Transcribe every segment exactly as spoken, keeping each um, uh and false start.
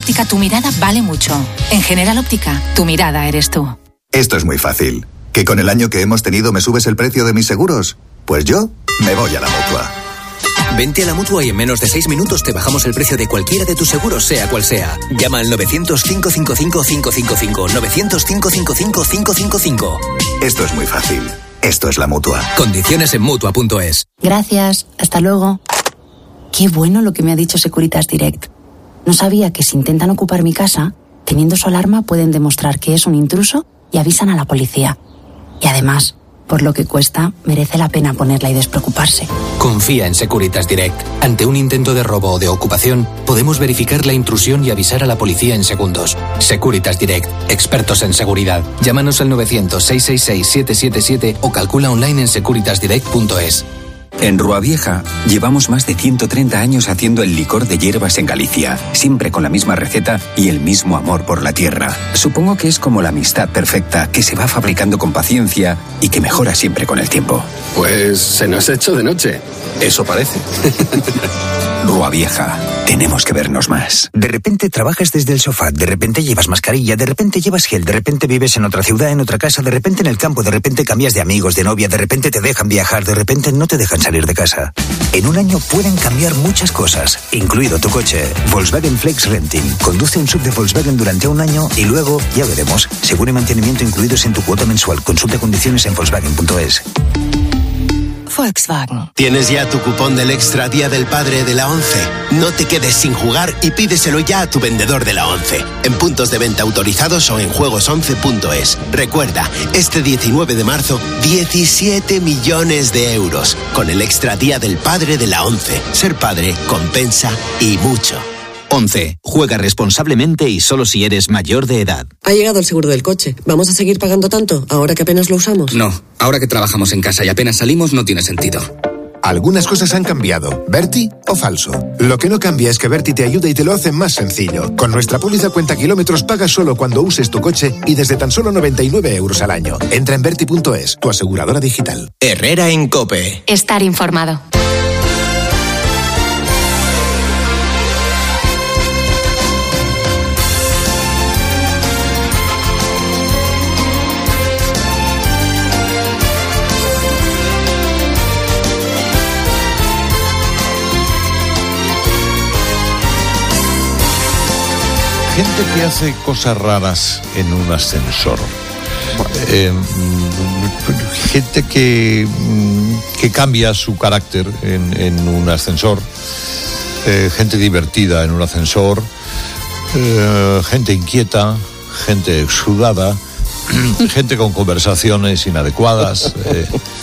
Óptica Tu Mirada vale mucho. En General Óptica, tu mirada eres tú. Esto es muy fácil. ¿Que con el año que hemos tenido me subes el precio de mis seguros? Pues yo me voy a la Mutua. Vente a la Mutua y en menos de seis minutos te bajamos el precio de cualquiera de tus seguros, sea cual sea. Llama al novecientos, cinco cinco cinco, cinco cinco cinco, novecientos, cinco cinco cinco, cinco cinco cinco. Esto es muy fácil. Esto es la Mutua. Condiciones en Mutua punto es. Gracias, hasta luego. Qué bueno lo que me ha dicho Securitas Direct. No sabía que si intentan ocupar mi casa, teniendo su alarma pueden demostrar que es un intruso y avisan a la policía. Y además, por lo que cuesta, merece la pena ponerla y despreocuparse. Confía en Securitas Direct. Ante un intento de robo o de ocupación, podemos verificar la intrusión y avisar a la policía en segundos. Securitas Direct, expertos en seguridad. Llámanos al novecientos, seiscientos sesenta y seis, siete siete siete o calcula online en securitas direct punto es. En Rua Vieja llevamos más de ciento treinta años haciendo el licor de hierbas en Galicia, siempre con la misma receta y el mismo amor por la tierra. Supongo que es como la amistad perfecta que se va fabricando con paciencia y que mejora siempre con el tiempo. Pues se nos ha hecho de noche. Eso parece. Rua Vieja, tenemos que vernos más. De repente trabajas desde el sofá, de repente llevas mascarilla, de repente llevas gel, de repente vives en otra ciudad, en otra casa, de repente en el campo, de repente cambias de amigos, de novia, de repente te dejan viajar, de repente no te dejan salir de casa. En un año pueden cambiar muchas cosas, incluido tu coche. Volkswagen Flex Renting. Conduce un sub de Volkswagen durante un año y luego, ya veremos, seguro y mantenimiento incluidos en tu cuota mensual. Consulta condiciones en volkswagen punto es. Volkswagen. ¿Tienes ya tu cupón del Extra Día del Padre de la ONCE? No te quedes sin jugar y pídeselo ya a tu vendedor de la ONCE. En puntos de venta autorizados o en juegos once punto es. Recuerda, este diecinueve de marzo, diecisiete millones de euros. Con el Extra Día del Padre de la ONCE. Ser padre compensa y mucho. once. Juega responsablemente y solo si eres mayor de edad. Ha llegado el seguro del coche. ¿Vamos a seguir pagando tanto ahora que apenas lo usamos? No, ahora que trabajamos en casa y apenas salimos no tiene sentido. Algunas cosas han cambiado. ¿Berti o falso? Lo que no cambia es que Berti te ayuda y te lo hace más sencillo. Con nuestra póliza cuenta kilómetros pagas solo cuando uses tu coche y desde tan solo noventa y nueve euros al año. Entra en berti punto es, tu aseguradora digital. Herrera en COPE. Estar informado. Gente que hace cosas raras en un ascensor. Eh, gente que, que cambia su carácter en, en un ascensor. Eh, gente divertida en un ascensor. Eh, gente inquieta. Gente exudada. Gente con conversaciones inadecuadas. Eh,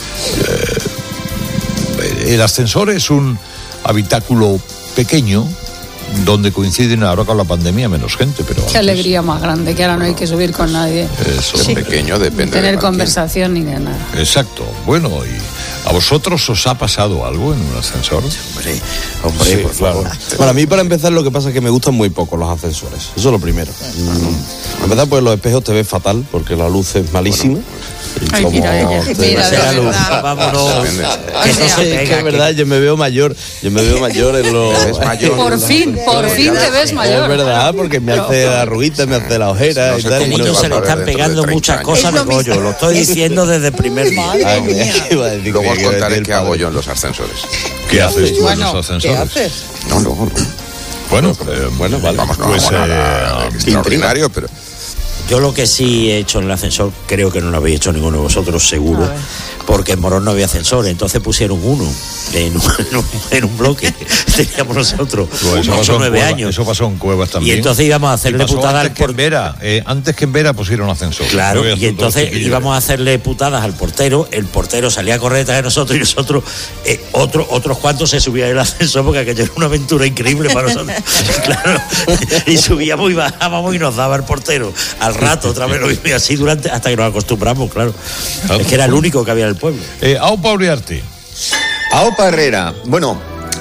eh, el ascensor es un habitáculo pequeño donde coinciden ahora con la pandemia menos gente, pero qué antes... alegría más grande, que ahora no hay que subir con nadie. Eso. Sí. Pequeño depende de tener de conversación ni de nada. Exacto. Bueno, ¿y a vosotros os ha pasado algo en un ascensor? Hombre, hombre, sí, por claro. favor. Para mí, para empezar, lo que pasa es que me gustan muy poco los ascensores. Eso es lo primero. Mm. A empezar, pues los espejos te ves fatal porque la luz es malísima. Bueno. Ay, mira ella, mira, de verdad. Vámonos. Que no se pega, que es verdad, yo me veo mayor, yo me veo mayor en los... Mayor. Por fin, por fin te ves mayor. Es verdad, porque me hace la arruguita, me hace la ojera. No, y tal. Este niño se le están pegando muchas cosas de bollo, lo estoy diciendo desde el primer día. Luego os contaré qué hago yo en los ascensores. ¿Qué haces tú bueno, en los ascensores? ¿Qué haces? No, no, no. Bueno, eh, bueno, vale. Vamos, no pues, vamos a nada eh, extraordinario, pero... Yo lo que sí he hecho en el ascensor, creo que no lo habéis hecho ninguno de vosotros, seguro, porque en Morón no había ascensor, entonces pusieron uno en un, en un bloque, teníamos nosotros, pues eso pasó nueve años. Eso pasó en Cuevas también. Y entonces íbamos a hacerle putadas al por... en Vera, eh, antes que en Vera pusieron ascensor. Claro, y entonces íbamos a hacerle putadas al portero, el portero salía a correr detrás de nosotros y nosotros, eh, otro, otros cuantos se subían el ascensor porque aquello era una aventura increíble para nosotros. Claro, y subíamos y bajábamos y nos daba el portero. Al rato otra vez lo mismo y así durante hasta que nos acostumbramos, claro. claro. Es que era el único que había en el pueblo. Eh, Aupa Uriarte. Aupa Herrera. Bueno,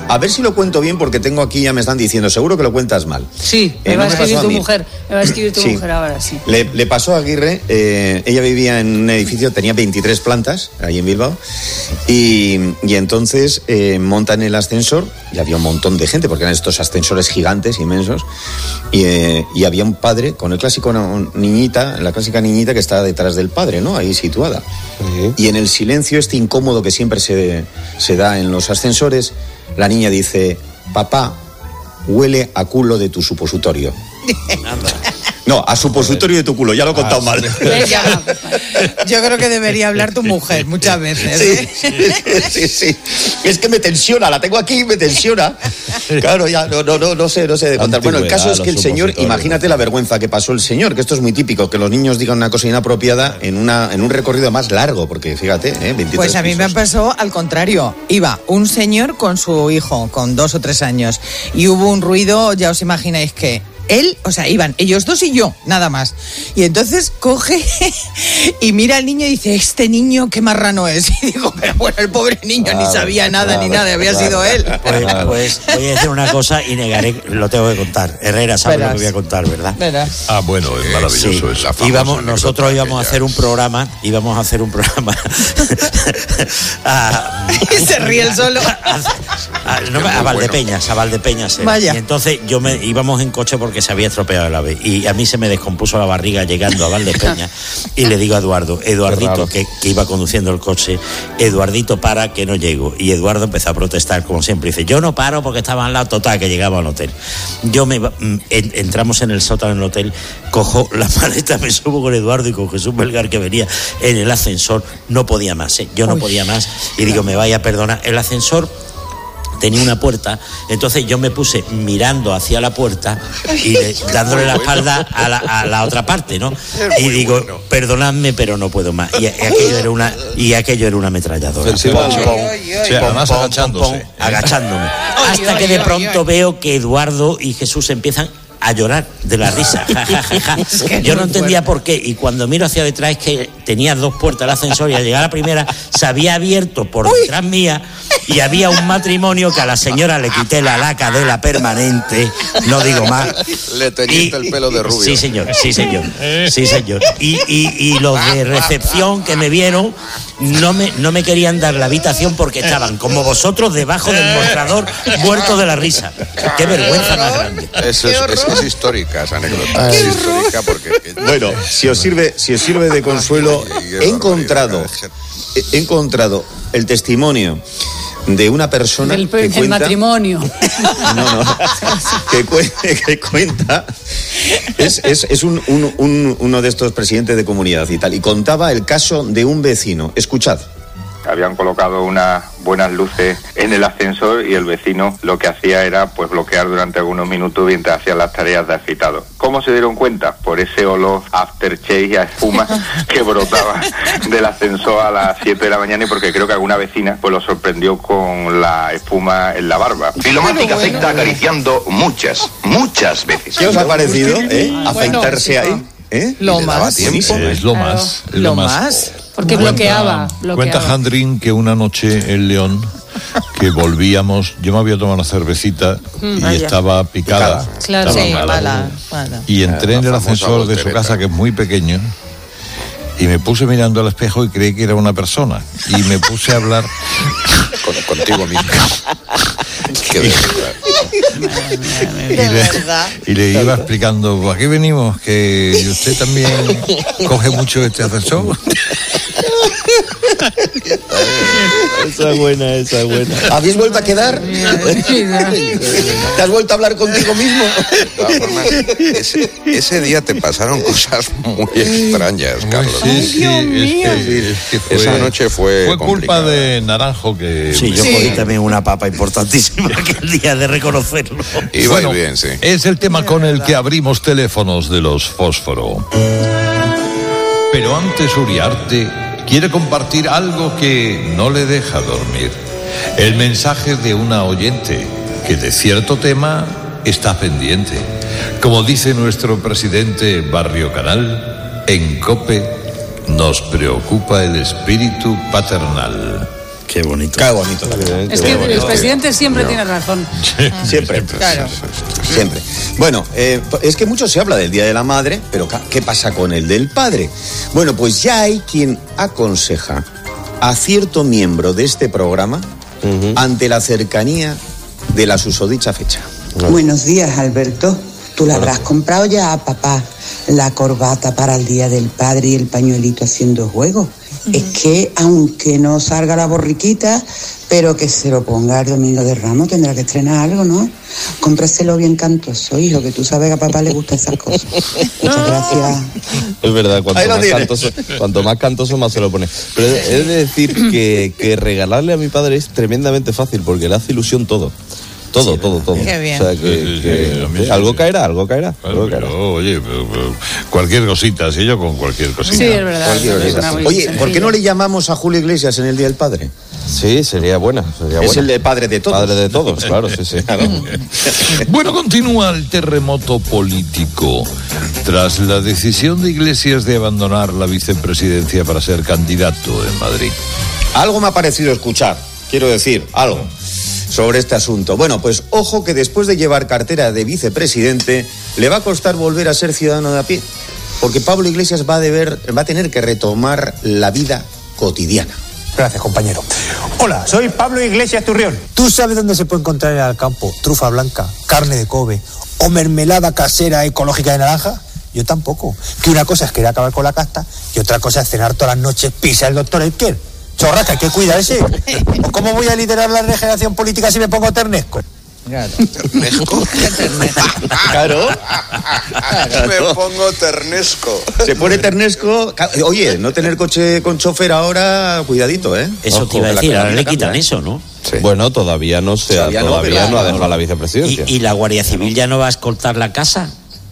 A ver si lo cuento bien porque tengo aquí, ya me están diciendo, seguro que lo cuentas mal. Sí, me eh, va no a escribir me tu a mujer, me va a escribir tu sí. mujer ahora, sí. Le, le pasó a Aguirre, eh, ella vivía en un edificio, tenía veintitrés plantas, ahí en Bilbao, y, y entonces eh, montan el ascensor, y había un montón de gente, porque eran estos ascensores gigantes, inmensos, y, eh, y había un padre con el clásico niñita, la clásica niñita que está detrás del padre, ¿no? Ahí situada. Uh-huh. Y en el silencio este incómodo que siempre se, se da en los ascensores, la niña dice: papá, huele a culo de tu supositorio. No, a supositorio de tu culo, ya lo he contado ah, mal. Yo creo que debería hablar tu mujer muchas veces. ¿eh? Sí, sí, sí. Es que me tensiona, la tengo aquí y me tensiona. Claro, ya no, no, no, no sé, no sé de contar. Bueno, el caso es que el señor, imagínate la vergüenza que pasó el señor, que esto es muy típico, que los niños digan una cosa inapropiada en una en un recorrido más largo, porque fíjate, ¿eh? veintitrés Pues a mí pisos. me pasó al contrario. Iba un señor con su hijo, con dos o tres años, y hubo un ruido, ya os imagináis que... Él, o sea, iban ellos dos y yo, nada más. Y entonces coge y mira al niño y dice: este niño qué marrano es. Y digo, pero bueno, el pobre niño claro, ni sabía nada claro, ni nada, había claro, sido él. Pues, pues voy a decir una cosa y negaré, lo tengo que contar. Herrera sabe Verás. lo que voy a contar, ¿verdad? Verás. Ah, bueno, es maravilloso. Sí. Esa íbamos, nosotros íbamos a hacer un programa, íbamos a hacer un programa. a, y se ríe el solo. A, a, no, a Valdepeñas, a Valdepeñas. Vaya. Y entonces yo me íbamos en coche porque que se había estropeado el ave y a mí se me descompuso la barriga llegando a Valdepeña y le digo a Eduardo, Eduardito que, que iba conduciendo el coche, Eduardito para que no llego, y Eduardo empezó a protestar como siempre, dice: yo no paro porque estaba al lado, total que llegaba al hotel. Yo me en, entramos en el sótano del hotel, cojo la maleta, me subo con Eduardo y con Jesús Belgar que venía en el ascensor, no podía más, ¿eh? yo no Uy. podía más y digo, me vaya a perdonar, el ascensor tenía una puerta, entonces yo me puse mirando hacia la puerta y le, dándole la espalda a la, a la otra parte, ¿no? Y digo, perdonadme, pero no puedo más. Y aquello era una, y aquello era una ametralladora. Sí, pom, pom, sí, además pom, agachándose. Pom, agachándome. Hasta que de pronto veo que Eduardo y Jesús empiezan a llorar de la risa. Ja, ja, ja, ja. Es que yo no entendía por qué, y cuando miro hacia detrás es que tenía dos puertas el ascensor y al llegar a la primera se había abierto por detrás mía y había un matrimonio que a la señora le quité la laca de la permanente, no digo más. Le teñiste el pelo de rubio. Sí, señor, sí, señor. Sí, señor. Y, y, y los de recepción que me vieron no me, no me querían dar la habitación porque estaban como vosotros debajo del mostrador muertos de la risa. Qué vergüenza más grande. Es, es, es, es histórica esa anécdota. Es histórica porque... Bueno, si os sirve, si os sirve de consuelo, he encontrado, he encontrado el testimonio de una persona del, que del cuenta, matrimonio no, no, que, cu- que cuenta es, es, es un, un, un, uno de estos presidentes de comunidad y tal, y contaba el caso de un vecino. Escuchad. Habían colocado unas buenas luces en el ascensor y el vecino lo que hacía era pues bloquear durante algunos minutos mientras hacía las tareas de agitado. ¿Cómo se dieron cuenta? Por ese olor aftershave y a espuma que brotaba del ascensor a las siete de la mañana, y porque creo que alguna vecina pues lo sorprendió con la espuma en la barba. Filomática afecta acariciando muchas, muchas veces. ¿Qué os ha parecido? ¿Eh? Afeitarse ahí. ¿Eh? Lo más. Tiempo, es lo más. Es lo, lo más. más. Porque Cuenta, bloqueaba, bloqueaba. Cuenta Jandrín que una noche en León, que volvíamos, yo me había tomado una cervecita y Vaya. estaba picada. Claro, estaba sí, mala. mala, mala. Y entré en el ascensor de su casa, que es muy pequeño, y me puse mirando al espejo y creí que era una persona. Y me puse a hablar Con, contigo mismo. Qué y, le, y le iba explicando, ¿a qué venimos? Que usted también coge mucho este ascensor. Esa es buena, esa es buena. ¿Habéis vuelto a quedar? ¿Te has vuelto a hablar contigo mismo? Formas, ese, ese día te pasaron cosas muy extrañas, Carlos. Sí, sí, es que, es que fue, esa noche fue Fue culpa complicada. de Naranjo que... Sí, yo Sí. cogí también una papa importantísima aquel día de reconocerlo. Iba Bueno, bien, sí. es el tema con el que abrimos teléfonos de los Fósforo. Pero antes Uriarte quiere compartir algo que no le deja dormir. El mensaje de una oyente que de cierto tema está pendiente. Como dice nuestro presidente Barrio Canal, en COPE nos preocupa el espíritu paternal. Qué bonito. Qué bonito. También. Es que el presidente siempre no. tiene razón. Siempre. Claro. Siempre. Bueno, eh, es que mucho se habla del Día de la Madre, pero ¿qué pasa con el del padre? Bueno, pues ya hay quien aconseja a cierto miembro de este programa uh-huh. ante la cercanía de la susodicha fecha. No. Buenos días, Alberto. Tú le habrás comprado ya a papá la corbata para el Día del Padre y el pañuelito haciendo juego. Uh-huh. Es que, aunque no salga la borriquita, pero que se lo ponga el domingo de Ramos, tendrá que estrenar algo, ¿no? Cómpraselo bien cantoso, hijo, que tú sabes que a papá le gustan esas cosas. Muchas gracias. Es verdad, cuanto más, cantoso, cuanto más cantoso, más se lo pone. Pero es de decir que, que regalarle a mi padre es tremendamente fácil, porque le hace ilusión todo. Todo, sí, todo, todo. Qué bien. O sea, que, sí, sí, que, sí, que algo sí. caerá, algo caerá. Claro, algo caerá. Pero, oye, pero, pero, cualquier cosita, si yo con cualquier cosita. Sí, es verdad. Es oye, ¿por qué no le llamamos a Julio Iglesias en el Día del Padre? Sí, sería buena. Sería es buena. el de padre de todos. Padre de todos, claro, sí, sí. Claro. Bueno, continúa el terremoto político. Tras la decisión de Iglesias de abandonar la vicepresidencia para ser candidato en Madrid. Algo me ha parecido escuchar, quiero decir, algo. Sobre este asunto. Bueno, pues ojo que después de llevar cartera de vicepresidente le va a costar volver a ser ciudadano de a pie, porque Pablo Iglesias va a deber, va a tener que retomar la vida cotidiana. Gracias, compañero. Hola, soy Pablo Iglesias Turrión. ¿Tú sabes dónde se puede encontrar en el campo trufa blanca, carne de Kobe o mermelada casera ecológica de naranja? Yo tampoco. Que una cosa es querer acabar con la casta y otra cosa es cenar todas las noches pizza del doctor Elker. Chorraca, hay que cuidarse. ¿Cómo voy a liderar la regeneración política si me pongo ternesco? Claro. ¿Ternesco? Claro. Me pongo ternesco. Se pone ternesco. Oye, no tener coche con chofer ahora, cuidadito, ¿eh? Eso Ojo, te iba a decir, ahora le quitan eso, ¿no? Sí. Bueno, todavía no se ha, todavía, todavía no, no ha dejado la vicepresidencia. ¿Y, ¿Y la Guardia Civil ya no va a escoltar la casa?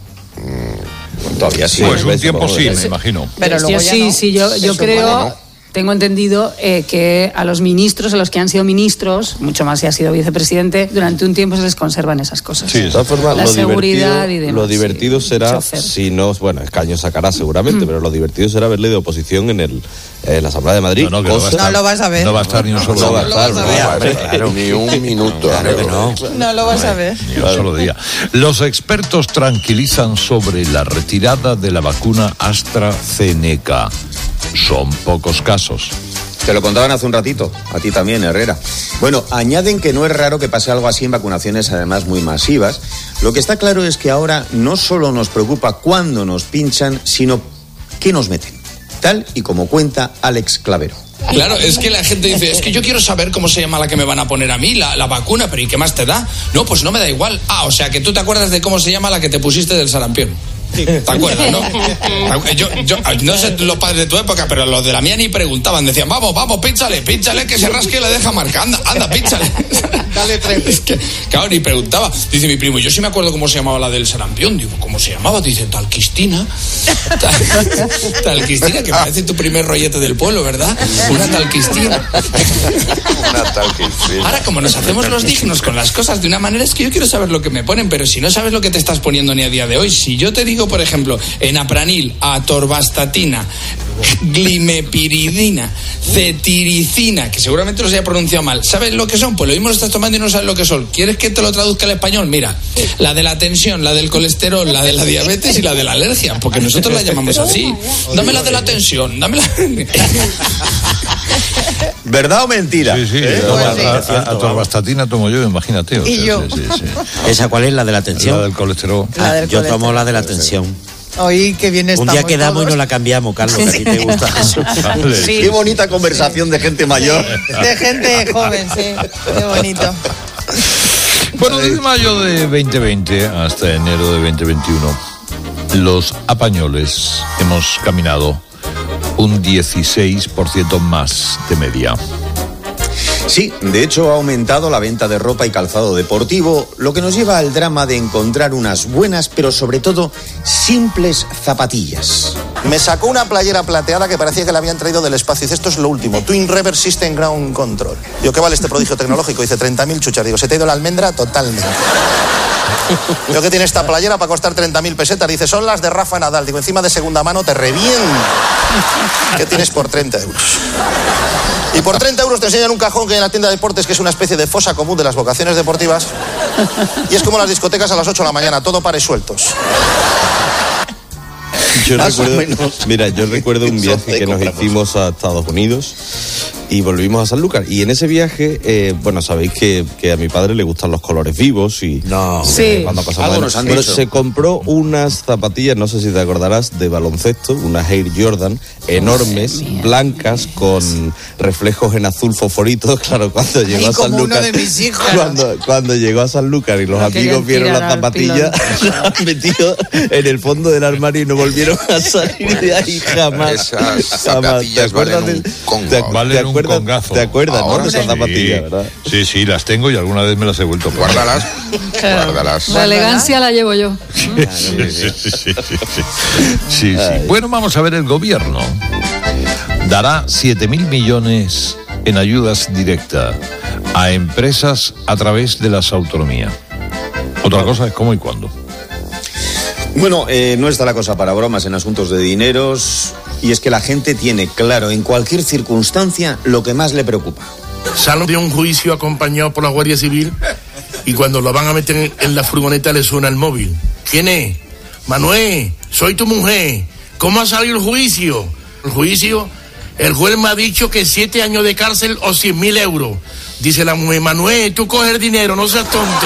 Mm, todavía sí. Pues un tiempo sí, me imagino. Pero luego sí, ya no. sí, yo, yo creo... Vale, ¿no? Tengo entendido eh, que a los ministros, a los que han sido ministros, mucho más si ha sido vicepresidente, durante un tiempo se les conservan esas cosas. Sí, de todas formas, la lo seguridad y demás. Lo divertido sí, será, si no, bueno, Escaño sacará seguramente, mm. pero lo divertido será verle de oposición en el en la Asamblea de Madrid. No, no, cosa, no lo vas a ver. No va a estar ni un solo no día. Va a estar, no va a ver, claro, ni un minuto. Claro que no. No lo vas a ver. Ni un solo día. Los expertos tranquilizan sobre la retirada de la vacuna AstraZeneca. Son pocos casos. Te lo contaban hace un ratito, a ti también, Herrera. Bueno, añaden que no es raro que pase algo así en vacunaciones, además muy masivas. Lo que está claro es que ahora no solo nos preocupa cuándo nos pinchan, sino qué nos meten. Tal y como cuenta Alex Clavero. Claro, es que la gente dice, es que yo quiero saber cómo se llama la que me van a poner a mí, la, la vacuna, pero ¿y qué más te da? No, pues no me da igual. Ah, o sea, que tú te acuerdas de cómo se llama la que te pusiste del sarampión. ¿Te acuerdas, no? Yo, yo, no sé los padres de tu época, pero los de la mía ni preguntaban. Decían, vamos, vamos, pínchale, pínchale, que se rasque y le deja marca. Anda, anda, pínchale. Dale tres. Es que, claro, ni preguntaba. Dice mi primo, yo sí me acuerdo cómo se llamaba la del sarampión. Digo, ¿cómo se llamaba? Dice, Talquistina. Tal, talquistina, que parece tu primer rollete del pueblo, ¿verdad? Una talquistina. Una talquistina. Ahora, como nos hacemos los dignos con las cosas de una manera, es que yo quiero saber lo que me ponen, pero si no sabes lo que te estás poniendo ni a día de hoy, si yo te digo, por ejemplo, enapranil, atorvastatina, glimepiridina, cetiricina, que seguramente los haya pronunciado mal, ¿sabes lo que son? Pues lo mismo lo estás tomando y no sabes lo que son. ¿Quieres que te lo traduzca al español? Mira, la de la tensión, la del colesterol, la de la diabetes y la de la alergia, porque nosotros la llamamos así. Dame la de la tensión, dame la... ¿Verdad o mentira? Sí, sí, ¿Eh? atorvastatina tomo yo, imagínate. O sea, y yo. Sí, sí, sí. ¿Esa cuál es? ¿La de la tensión? La del colesterol. Ah, La del yo colesterol. tomo la de la tensión. Hoy que bien estamos. Un día quedamos todos. y no la cambiamos, Carlos, que a ti te gusta eso. Vale. Sí. Qué bonita conversación de gente mayor. De gente joven, sí. Qué bonito. Bueno, desde mayo de veinte veinte hasta enero de veinte veintiuno, los españoles hemos caminado un dieciséis por ciento más de media. Sí, de hecho ha aumentado la venta de ropa y calzado deportivo, lo que nos lleva al drama de encontrar unas buenas, pero sobre todo simples zapatillas. Me sacó una playera plateada que parecía que la habían traído del espacio. Dice, esto es lo último, Twin Reverse System Ground Control. Digo, ¿qué vale este prodigio tecnológico? Dice, treinta mil chuchas. Digo, ¿se te ha ido la almendra? Totalmente. Digo, ¿qué tiene esta playera para costar treinta mil pesetas? Dice, son las de Rafa Nadal. Digo, encima de segunda mano te reviento. ¿Qué tienes por treinta euros? Y por treinta euros te enseñan un cajón que hay en la tienda de deportes, que es una especie de fosa común de las vocaciones deportivas. Y es como las discotecas a las ocho de la mañana, todo pares sueltos. Yo recuerdo, mira, yo recuerdo un viaje que nos hicimos a Estados Unidos y volvimos a Sanlúcar. Y en ese viaje, eh, bueno, sabéis que, que a mi padre le gustan los colores vivos y no, sí. cuando pasamos bueno, bueno, se compró unas zapatillas, no sé si te acordarás, de baloncesto, unas Air Jordan enormes, oh, blancas, con reflejos en azul fosforito. Claro, cuando llegó Ay, a Sanlúcar, cuando, cuando llegó a Sanlúcar y los no amigos vieron las zapatillas, las han metido en el fondo del armario y no volvieron a salir de ahí jamás. Esas zapatillas valen un congo. ¿Te, valen un congazo. ¿Te acuerdas, no, de esas zapatillas, sí, verdad? Sí, sí, las tengo y alguna vez me las he vuelto a poner. Guárdalas. Guárdalas. La elegancia la llevo yo. Sí, sí, sí, sí, sí, sí. sí, sí. Bueno, vamos a ver, el gobierno dará siete mil millones en ayudas directas a empresas a través de las autonomías. Otra cosa es cómo y cuándo. Bueno, eh, no está la cosa para bromas en asuntos de dineros, y es que la gente tiene claro en cualquier circunstancia lo que más le preocupa. Salen de un juicio acompañado por la Guardia Civil y cuando lo van a meter en la furgoneta le suena el móvil. ¿Quién es? Manuel, soy tu mujer. ¿Cómo ha salido el juicio? El juicio, el juez me ha dicho que siete años de cárcel o cien mil euros. Dice la mujer, Manuel, tú coges el dinero, no seas tonto.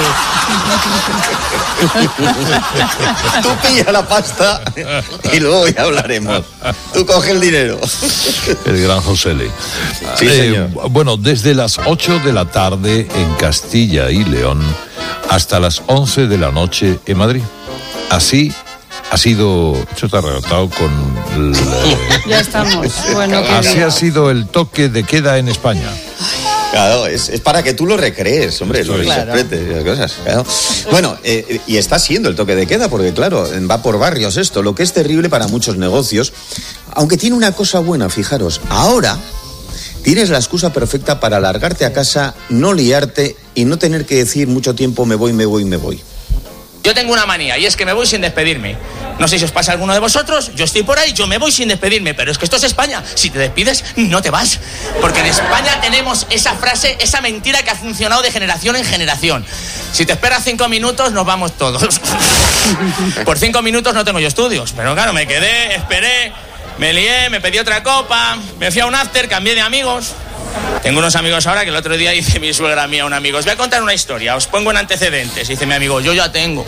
Tú pilla la pasta y luego ya hablaremos. Tú coge el dinero. El gran José Le. Sí, eh, señor. Bueno, desde las ocho de la tarde en Castilla y León hasta las once de la noche en Madrid. Así ha sido... Esto está relatado con... El, ya estamos. Bueno, así bien. Ha sido el toque de queda en España. Claro, es, es para que tú lo recrees, hombre, lo interpretes y las cosas. Claro. Bueno, eh, y está siendo el toque de queda, porque claro, va por barrios esto, lo que es terrible para muchos negocios, aunque tiene una cosa buena, fijaros, ahora tienes la excusa perfecta para largarte a casa, no liarte y no tener que decir mucho tiempo me voy, me voy, me voy. Yo tengo una manía y es que me voy sin despedirme. No sé si os pasa a alguno de vosotros, yo estoy por ahí, yo me voy sin despedirme, pero es que esto es España. Si te despides, no te vas. Porque en España tenemos esa frase, esa mentira que ha funcionado de generación en generación. Si te esperas cinco minutos, nos vamos todos. Por cinco minutos no tengo yo estudios, pero claro, me quedé, esperé, me lié, me pedí otra copa, me fui a un after, cambié de amigos. Tengo unos amigos ahora que el otro día dice mi suegra mía a un amigo, os voy a contar una historia, os pongo en antecedentes. Dice mi amigo, yo ya tengo.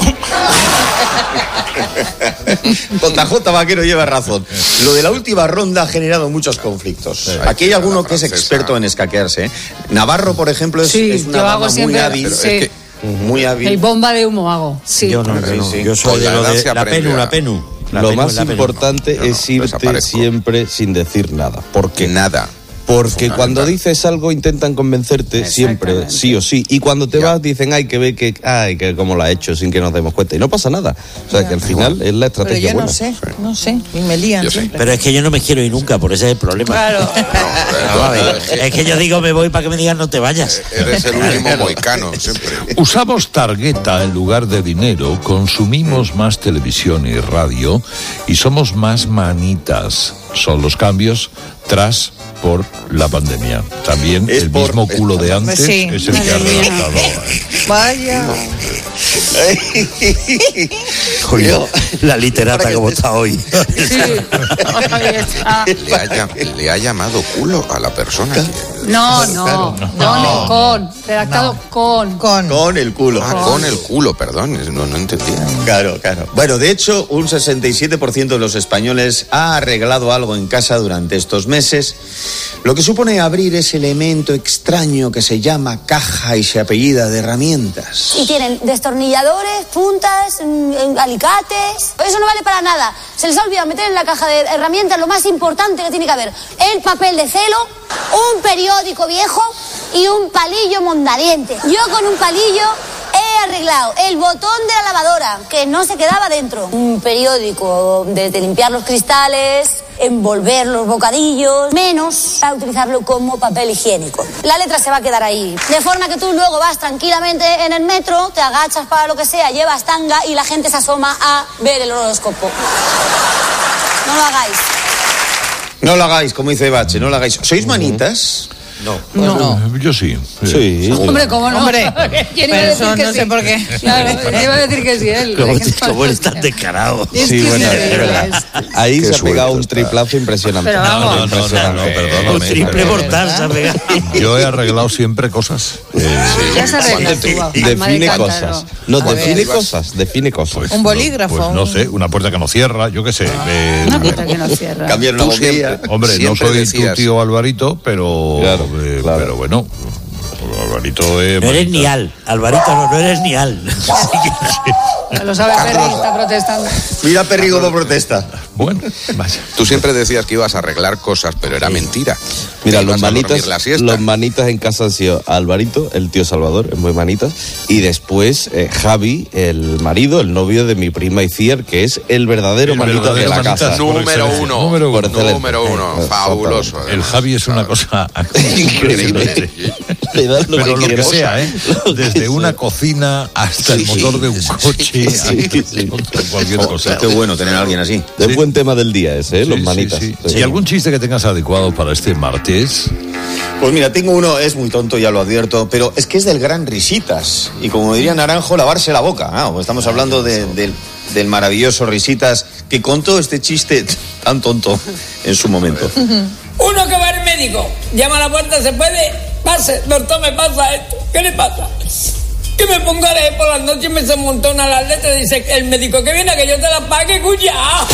J J Vaquero lleva razón. Lo de la última ronda ha generado muchos conflictos. Sí, aquí hay alguno que es experto en escaquearse, ¿eh? Navarro, por ejemplo, es, sí, es una dama muy siempre, hábil. Sí. Es que, muy hábil. El bomba de humo hago. Sí. Yo no, yo, no. Sí, sí. Yo soy de lo de la penu, la penu. La lo penu, más importante no, es irte siempre sin decir nada. Porque nada. Porque cuando dices algo intentan convencerte siempre, sí o sí. Y cuando te ya. vas dicen, ay, que ve que, ay, que como lo ha hecho sin que nos demos cuenta. Y no pasa nada. O sea, ya. que al final es la estrategia buena. Pero yo no sé, no sé. Y me lían siempre. Pero es que yo no me quiero ir nunca, por ese es el problema. Claro. No, no, es, que, es que yo digo, me voy para que me digan, no te vayas. Eres el último moicano, siempre. Usamos tarjeta en lugar de dinero, consumimos más televisión y radio y somos más manitas. Son los cambios tras por la pandemia. También es el por, mismo culo de antes sí, es el que ha relatado. Vaya. Oye, la literata como está hoy. Sí. Le, ha, le ha llamado culo a la persona. Que... No, no, claro, no, no, no, con, redactado no. con. Con. Con el culo. Ah, con el culo, perdón, no, no entendía. Claro, claro. Bueno, de hecho, un sesenta y siete por ciento de los españoles ha arreglado algo en casa durante estos meses, lo que supone abrir ese elemento extraño que se llama caja y se apellida de herramientas. Y tienen destornilladores, puntas, alicates. Eso no vale para nada. Se les ha olvidado meter en la caja de herramientas lo más importante que tiene que haber: el papel de celo, un periódico viejo y un palillo mondadiente. Yo con un palillo he arreglado el botón de la lavadora, que no se quedaba dentro. Un periódico de, de limpiar los cristales, envolver los bocadillos, menos para utilizarlo como papel higiénico. La letra se va a quedar ahí. De forma que tú luego vas tranquilamente en el metro, te agachas para lo que sea, llevas tanga y la gente se asoma a ver el horóscopo. No lo hagáis. No lo hagáis, como dice Bache, no lo hagáis. ¿Sois manitas? No. Pues no. Yo sí. Sí. Hombre, ¿cómo no? Hombre, ¿quién iba a decir que no sí? sé por qué. Claro, iba a decir que sí él. ¿Cómo, cómo estás descarado? Sí, bueno, es verdad. Ahí se ha pegado un triplazo impresionante. No, no, no, no, no, perdóname. Un triple mortal se ha pegado. Yo he arreglado siempre cosas. ¿Qué has arreglado tú? Define cosas. No, define cosas, define cosas. Un bolígrafo. Pues no sé, una puerta que no cierra, yo qué sé. Eh, Una puerta que no cierra. Cambiar una bombilla. Hombre, no soy tu tío Alvarito, pero, claro, eh, claro. pero bueno, Alvarito es... No eres ni Al, Alvarito, no, no eres ni Al. Lo sabe Perry, está protestando. Mira Perry cómo protesta. Bueno, vaya. Tú siempre decías que ibas a arreglar cosas, pero era mentira. Mira, Que los ibas a dormir manitas, la siesta. los manitas en casa han sido Alvarito, el tío Salvador, es muy manitas, y después eh, Javi, el marido, el novio de mi prima Iciar, que es el verdadero El manita de verdadero la manitas casa. por Número excelencia. uno. Número Por uno. excelencia. Número uno, Eh, fabuloso. totalmente. El Javi es una cosa Increíble. Le das lo pero que lo que quieras. sea, ¿eh? Lo que Desde una sea. cocina hasta el Sí, motor de un sí, coche, sí, sí. hasta cualquier cosa. Qué bueno tener a alguien así. Es buen tema del día ese, ¿eh? Los Sí, sí, manitas. sí. Sí. ¿Y algún chiste que tengas adecuado para este martes? Pues mira, tengo uno, es muy tonto, ya lo advierto, pero es que es del gran Risitas. Y como diría Naranjo, lavarse la boca. Ah, pues estamos hablando de, del, del maravilloso Risitas que contó este chiste tan tonto en su momento. Uno que va al médico, llama a la puerta, ¿se puede? Pase, doctor, me pasa esto. ¿Qué le pasa? Que me pongo a leer por las noches y me se montona las letras y dice, el médico que viene, que yo te las pague, cuya.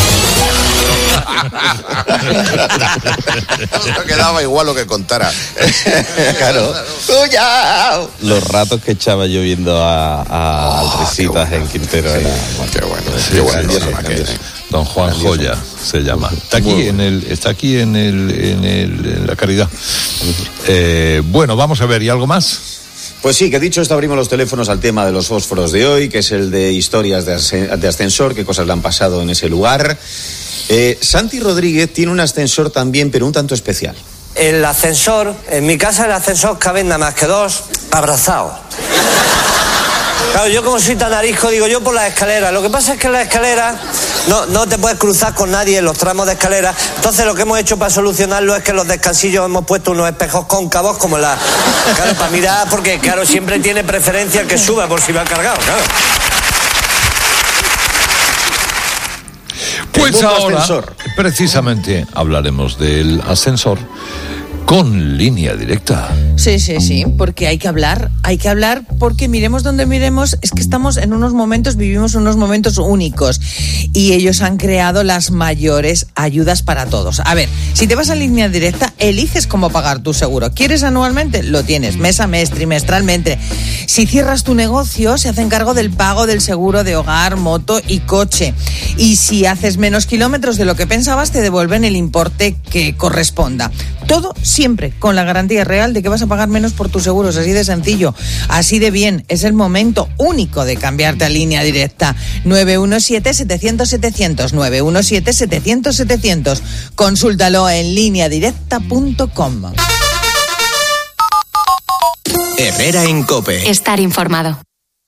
No quedaba igual lo que contara. Claro. ¡Cuya! Los ratos que echaba yo viendo a, a Oh, Risitas en Quintero era... Qué bueno, Sí, qué bueno. sí, programa sí, que sí. es. Don Juan Joya se llama. Está aquí en el, está aquí en el, en el, en la Caridad. Eh, bueno, vamos a ver, ¿y algo más? Pues sí, que dicho esto, abrimos los teléfonos al tema de los fósforos de hoy, que es el de historias de, asce- de ascensor, qué cosas le han pasado en ese lugar. Eh, Santi Rodríguez tiene un ascensor también, pero un tanto especial. El ascensor, en mi casa el ascensor caben nada más que dos abrazados. Claro, yo como soy tan arisco, digo yo por las escaleras. Lo que pasa es que en las escaleras no, no te puedes cruzar con nadie en los tramos de escalera. Entonces lo que hemos hecho para solucionarlo es que en los descansillos hemos puesto unos espejos cóncavos como la... Claro, para mirar, porque claro, siempre tiene preferencia el que sube por si va cargado, claro. Pues mundo ahora, ascensor. precisamente, hablaremos del ascensor con línea directa. Sí, sí, sí, porque hay que hablar, hay que hablar porque miremos donde miremos, es que estamos en unos momentos, vivimos unos momentos únicos y ellos han creado las mayores ayudas para todos. A ver, si te vas a línea directa, eliges cómo pagar tu seguro. ¿Quieres anualmente? Lo tienes, mes a mes, trimestralmente. Si cierras tu negocio, se hacen cargo del pago del seguro de hogar, moto y coche. Y si haces menos kilómetros de lo que pensabas, te devuelven el importe que corresponda. Todo siempre con la garantía real de que vas a pagar menos por tus seguros, así de sencillo, así de bien. Es el momento único de cambiarte a línea directa. nueve uno siete, setecientos, setecientos, nueve uno siete, setecientos, setecientos. Consúltalo en línea directa punto com. Herrera en COPE. Estar informado.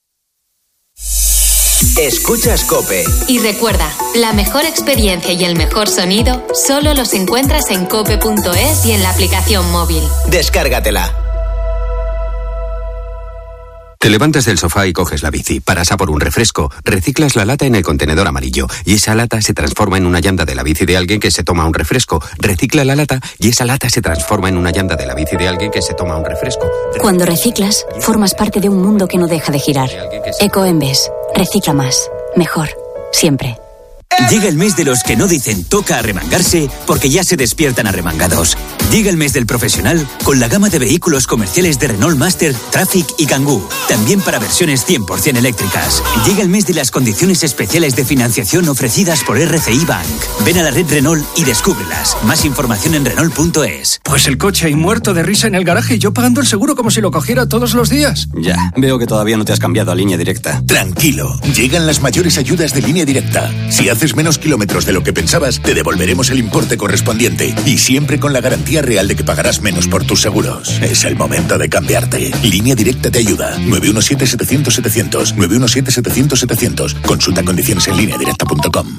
Escuchas COPE. Y recuerda, la mejor experiencia y el mejor sonido solo los encuentras en cope punto es y en la aplicación móvil. Descárgatela. Te levantas del sofá y coges la bici, paras a por un refresco, reciclas la lata en el contenedor amarillo y esa lata se transforma en una llanta de la bici de alguien que se toma un refresco, recicla la lata y esa lata se transforma en una llanta de la bici de alguien que se toma un refresco. Cuando reciclas, formas parte de un mundo que no deja de girar. Ecoembes. Recicla más. Mejor. Siempre. Llega el mes de los que no dicen toca arremangarse porque ya se despiertan arremangados. Llega el mes del profesional con la gama de vehículos comerciales de Renault Master, Traffic y Kangoo. También para versiones cien por ciento eléctricas. Llega el mes de las condiciones especiales de financiación ofrecidas por R C I Bank. Ven a la red Renault y descúbrelas. Más información en Renault punto es. Pues el coche ahí muerto de risa en el garaje y yo pagando el seguro como si lo cogiera todos los días. Ya, veo que todavía no te has cambiado a línea directa. Tranquilo, llegan las mayores ayudas de línea directa. Si haces menos kilómetros de lo que pensabas, te devolveremos el importe correspondiente y siempre con la garantía real de que pagarás menos por tus seguros. Es el momento de cambiarte. Línea directa te ayuda. nueve uno siete, setecientos, setecientos. nueve uno siete, setecientos, setecientos. Consulta condiciones en línea directa punto com.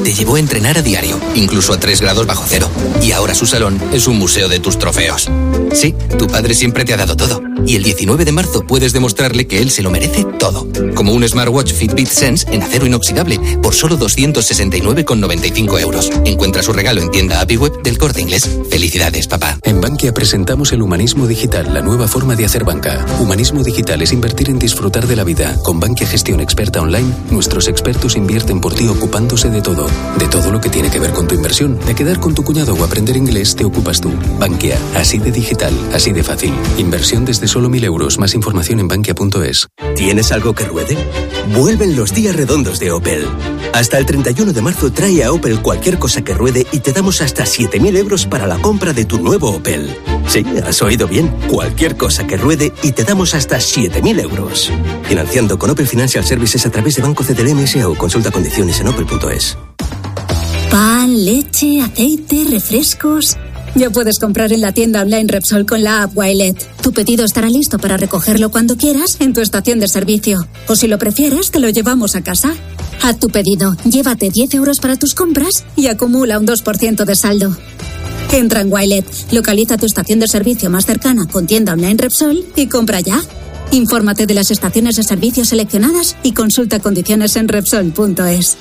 te llevó a entrenar a diario, incluso a tres grados bajo cero. Y ahora su salón es un museo de tus trofeos. Sí, tu padre siempre te ha dado todo. Y el diecinueve de marzo puedes demostrarle que él se lo merece todo. Como un smartwatch Fitbit Sense en acero inoxidable por solo doscientos sesenta y nueve con noventa y cinco euros. Encuentra su regalo en tienda API Web del Corte Inglés. Felicidades, papá. En Bankia presentamos el humanismo digital, la nueva forma de hacer banca. Humanismo digital es invertir en disfrutar de la vida. Con Bankia Gestión Experta Online, nuestros expertos invierten por ti ocupándose de todo. De todo lo que tiene que ver con tu inversión. De quedar con tu cuñado o aprender inglés, te ocupas tú. Bankia, así de digital, así de fácil. Inversión desde solo mil euros. Más información en bankia punto es. ¿Tienes algo que ruede? Vuelven los días redondos de Opel. Hasta el treinta y uno de marzo trae a Opel cualquier cosa que ruede y te damos hasta siete mil euros para la compra de tu nuevo Opel. Sí, has oído bien. Cualquier cosa que ruede y te damos hasta siete mil euros. Financiando con Opel Financial Services a través de Banco C T L M S o consulta condiciones en opel punto es. Pan, leche, aceite, refrescos. Ya puedes comprar en la tienda online Repsol con la app Wilet. Tu pedido estará listo para recogerlo cuando quieras en tu estación de servicio. O si lo prefieres, te lo llevamos a casa. Haz tu pedido, llévate diez euros para tus compras y acumula un dos por ciento de saldo. Entra en Wilet, localiza tu estación de servicio más cercana con tienda online Repsol y compra ya. Infórmate de las estaciones de servicio seleccionadas y consulta condiciones en repsol punto es.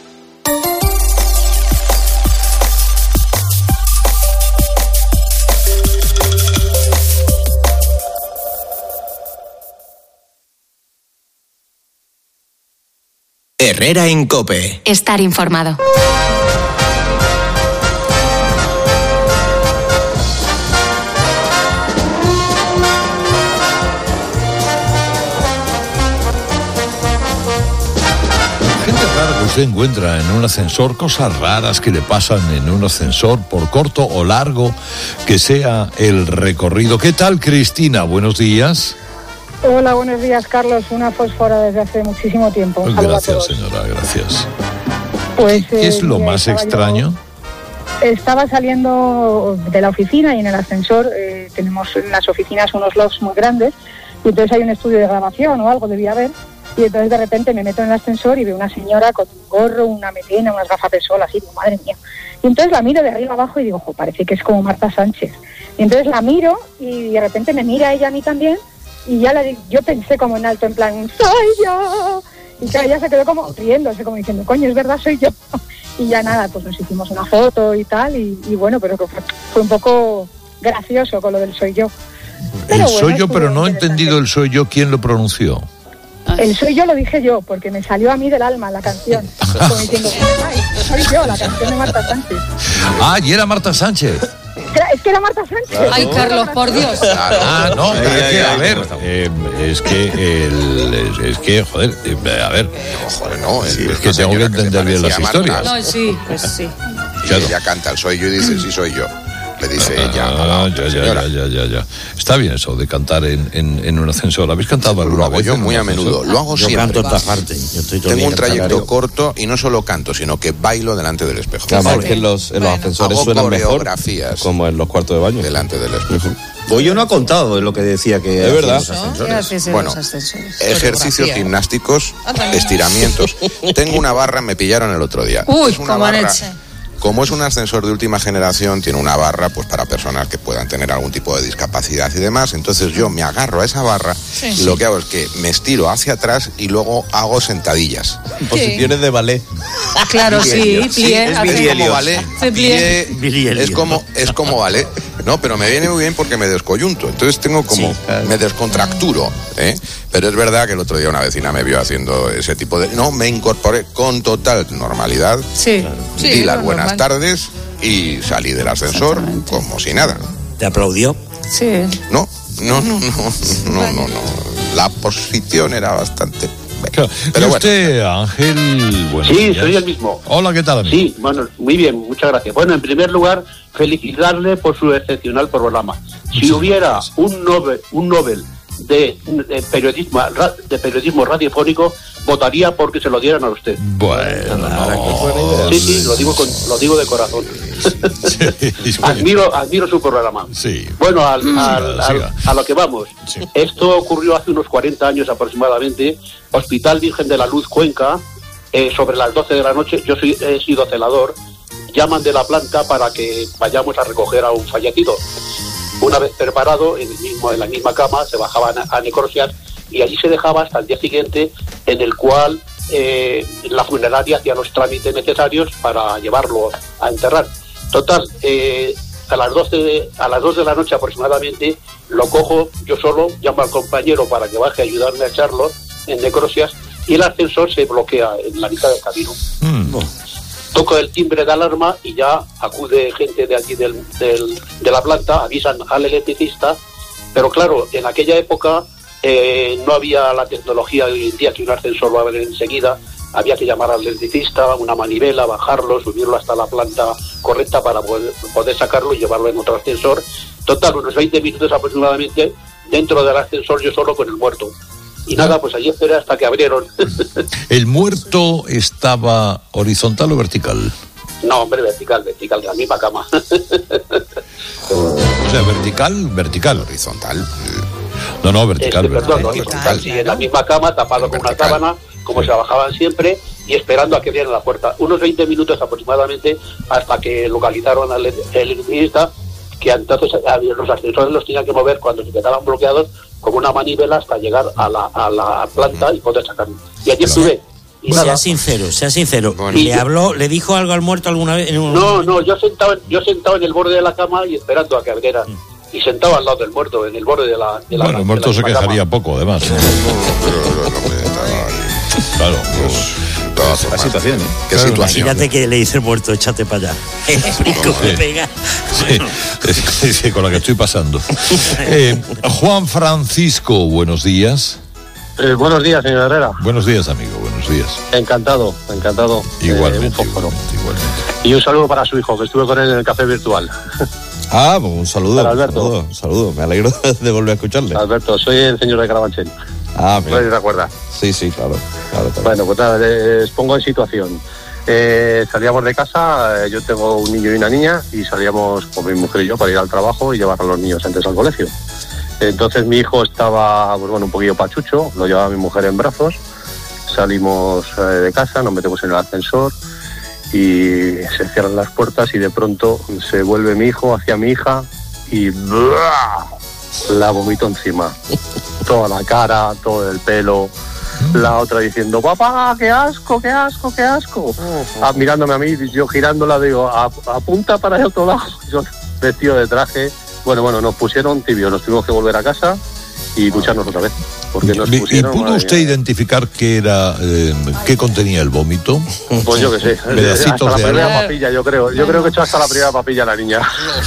Herrera en COPE. Estar informado. Se encuentra en un ascensor, cosas raras que le pasan en un ascensor, por corto o largo que sea el recorrido. ¿Qué tal, Cristina? Buenos días. Hola, buenos días, Carlos. Una fósfora desde hace muchísimo tiempo. Un saludo gracias, a todos. señora, gracias. Pues, ¿Qué eh, es lo más extraño? Yo, estaba saliendo de la oficina y en el ascensor eh, tenemos en las oficinas unos logs muy grandes y entonces hay un estudio de grabación o algo, debía haber. Y entonces de repente me meto en el ascensor y veo una señora con un gorro, una melena, unas gafas de sol, así, digo, madre mía. Y entonces la miro de arriba abajo y digo, jo, parece que es como Marta Sánchez. Y entonces la miro y de repente me mira ella a mí también y ya la, yo pensé como en alto, en plan, ¡soy yo! Y claro, ella se quedó como riéndose, como diciendo, coño, es verdad, soy yo. Y ya nada, pues nos hicimos una foto y tal, y, y bueno, pero que fue, fue un poco gracioso con lo del soy yo. Pero el bueno, soy yo, pero no he entendido el soy yo, ¿quién lo pronunció? El soy yo lo dije yo, porque me salió a mí del alma la canción. Como diciendo, ay, soy yo, la canción de Marta Sánchez. Ah, y era Marta Sánchez. Es que era Marta Sánchez. Claro. Ay, Carlos, por Dios. Claro. Ah, no, ay, es ay, que, ay, a ver, eh, es que, el, es, es que, joder, a ver. No, joder, no. Es, es que tengo que entender bien las historias. No, sí, pues sí. Y claro. Ella canta el soy yo y dice, sí, soy yo. Le dice ah, ella. Ah, ya, ya, ya, ya, ya. Está bien eso de cantar en, en, en un ascensor. ¿Habéis cantado alguna vez? Lo hago yo muy a menudo. Lo hago yo siempre. Canto esta parte. Yo estoy Tengo un trayecto corto y no solo canto, sino que bailo delante del espejo. Claro, es que en los, en los ascensores hago suenan mejor, como en los cuartos de baño. Delante del espejo. Pues yo no ha contado lo que decía que es verdad. Los ascensores. Bueno, ejercicios gimnásticos, estiramientos. Tengo una barra, me pillaron el otro día. Uy, es una como barra. Leche. Como es un ascensor de última generación, tiene una barra pues para personas que puedan tener algún tipo de discapacidad y demás. Entonces yo me agarro a esa barra sí. y lo que hago es que me estiro hacia atrás y luego hago sentadillas. Sí. Posiciones de ballet. Claro, sí, plié. Sí, es, es como ballet. Plié, es como es como ballet. No, pero me viene muy bien porque me descoyunto. Entonces tengo como sí, claro. me descontracturo, ¿eh? Pero es verdad que el otro día una vecina me vio haciendo ese tipo de... No, me incorporé con total normalidad. Sí. Di sí, las no, buenas normal. tardes y salí del ascensor como si nada. ¿Te aplaudió? Sí. No, no, no, no, no, no, no. La posición era bastante... Claro. Pero bueno. Usted, Ángel, bueno, sí, días. Soy el mismo. Hola, ¿qué tal, amigo? Sí, bueno, muy bien, muchas gracias. Bueno, en primer lugar, felicitarle por su excepcional programa. Si muchas hubiera gracias. un Nobel, un Nobel de, de periodismo, de periodismo radiofónico, votaría porque se lo dieran a usted. Bueno, no. Sí, sí, lo digo con, lo digo de corazón. Sí, admiro, admiro su programa. Sí. Bueno, al, al, al, a lo que vamos. Sí. Esto ocurrió hace unos cuarenta años aproximadamente. Hospital Virgen de la Luz, Cuenca. eh, sobre las doce de la noche, yo soy, he sido celador, llaman de la planta para que vayamos a recoger a un fallecido. Una vez preparado, en, el mismo, en la misma cama, se bajaban a, a necrosias y allí se dejaba hasta el día siguiente, en el cual eh, la funeraria hacía los trámites necesarios para llevarlo a enterrar. Total, eh, a las doce, a las dos de la noche aproximadamente, lo cojo yo solo, llamo al compañero para que baje a ayudarme a echarlo en necrosias y el ascensor se bloquea en la mitad del camino. Mm. Toco el timbre de alarma y ya acude gente de allí del, del, de la planta, avisan al electricista, pero claro, en aquella época eh, no había la tecnología de hoy en día que un ascensor lo abre enseguida, había que llamar al electricista, una manivela, bajarlo, subirlo hasta la planta correcta para poder, poder sacarlo y llevarlo en otro ascensor. Total, unos veinte minutos aproximadamente dentro del ascensor yo solo con el muerto. Y nada, pues allí esperé hasta que abrieron. ¿El muerto estaba horizontal o vertical? No, hombre, vertical, vertical, de la misma cama. O sea, vertical, vertical. Horizontal. No, no, vertical, este, vertical. Perdón, no, vertical, sí, en la misma cama, tapado con una sábana, como sí. Se bajaban siempre, y esperando a que abrieran la puerta. Unos veinte minutos aproximadamente hasta que localizaron al electricista, que entonces los ascensores los tenían que mover cuando se quedaban bloqueados con una manivela hasta llegar a la, a la planta y poder sacarlo. Y allí estuve. Y sea nada. sincero, sea sincero. Bueno. ¿Le habló, le dijo algo al muerto alguna vez? En un... No, no, yo sentado, yo sentado en el borde de la cama y esperando a que abriera. Y sentado al lado del muerto, en el borde de la... De la bueno, el muerto la se quejaría cama. Poco, además. Claro, pues... Toda la situación, ¿eh? ¿Qué claro, situación? Imagínate que le dice el muerto, échate para allá. Sí. Pega. Sí, sí, con la que estoy pasando. Eh, Juan Francisco, buenos días. Eh, buenos días, señor Herrera. Buenos días, amigo, buenos días. Encantado, encantado. Igualmente, eh, un igualmente, igualmente. Y un saludo para su hijo, que estuve con él en el café virtual. Ah, pues un saludo. Para Alberto. Un saludo, un saludo. Me alegro de volver a escucharle. Alberto, soy el señor de Carabanchel. Ah, mira. ¿No te acuerdas? Sí, sí, claro. claro, claro. Bueno, pues nada, les pongo en situación. Eh, salíamos de casa, eh, yo tengo un niño y una niña, y salíamos con mi mujer y yo para ir al trabajo y llevar a los niños antes al colegio. Entonces mi hijo estaba, pues bueno, un poquillo pachucho, lo llevaba mi mujer en brazos, salimos eh, de casa, nos metemos en el ascensor y se cierran las puertas y de pronto se vuelve mi hijo hacia mi hija y ¡blah! La vomito encima. Toda la cara, todo el pelo. La otra diciendo, papá, qué asco, qué asco, qué asco. Ah, mirándome a mí, yo girándola, digo, apunta para el otro lado. Yo vestido de traje. Bueno, bueno, nos pusieron tibios, nos tuvimos que volver a casa y ducharnos otra vez. Porque nos pusieron, ¿Y pudo usted mía. identificar qué era, eh, qué contenía el vómito? Pues yo qué sé. Pedacitos hasta la de primera algo. papilla, yo creo. Yo creo que he hecho hasta la primera papilla a la niña.